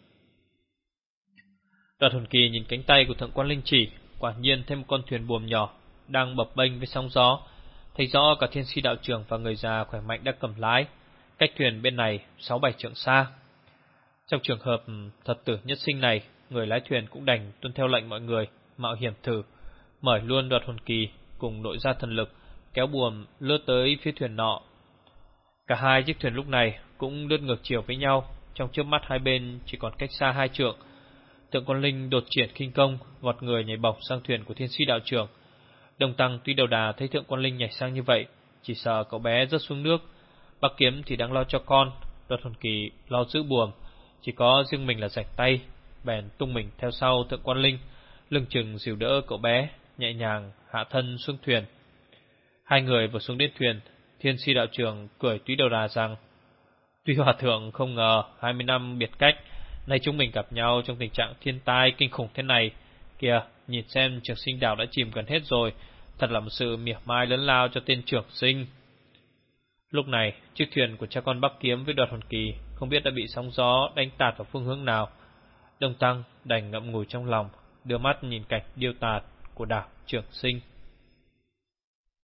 Đoạt Hồn Kỳ nhìn cánh tay của Thượng Quan Linh chỉ, quả nhiên thêm một con thuyền buồm nhỏ đang bập bênh với sóng gió. Thấy rõ cả Thiên Si đạo trưởng và người già khỏe mạnh đang cầm lái, cách thuyền bên này sáu bảy trượng xa. Trong trường hợp thật tử nhất sinh này, người lái thuyền cũng đành tuân theo lệnh mọi người mạo hiểm thử, mời luôn Đoạt Hồn Kỳ cùng nội gia thần lực kéo buồm lướt tới phía thuyền nọ. Cả hai chiếc thuyền lúc này cũng lướt ngược chiều với nhau, trong chớp mắt hai bên chỉ còn cách xa hai trượng. Thượng Quan Linh đột triển khinh công, vọt người nhảy bổng sang thuyền của Thiên Si đạo trưởng. Đông Tăng Túy Đầu Đà thấy Thượng Quan Linh nhảy sang như vậy, chỉ sợ cậu bé rớt xuống nước. Bắc Kiếm thì đang lo cho con, Đoạt Hồn Kỳ lo giữ buồm, chỉ có riêng mình là rảnh tay, bèn tung mình theo sau Thượng Quan Linh, lưng chừng dìu đỡ cậu bé, nhẹ nhàng hạ thân xuống thuyền. Hai người vừa xuống đến thuyền, Thiên Si đạo trưởng cười Túy Đầu Đà rằng: "Tuy hòa thượng không ngờ hai mươi năm biệt cách, nay chúng mình gặp nhau trong tình trạng thiên tai kinh khủng thế này. Kìa, nhìn xem Trường Sinh đảo đã chìm gần hết rồi, Thật là một sự mỉa mai lớn lao cho tên trưởng sinh. Lúc này, chiếc thuyền của cha con Bắc Kiếm với Đoạt Hồn Kỳ không biết đã bị sóng gió đánh tạt vào phương hướng nào. Đông Tăng đành ngậm ngùi trong lòng, đưa mắt nhìn cảnh điêu tạt của đảo Trường Sinh.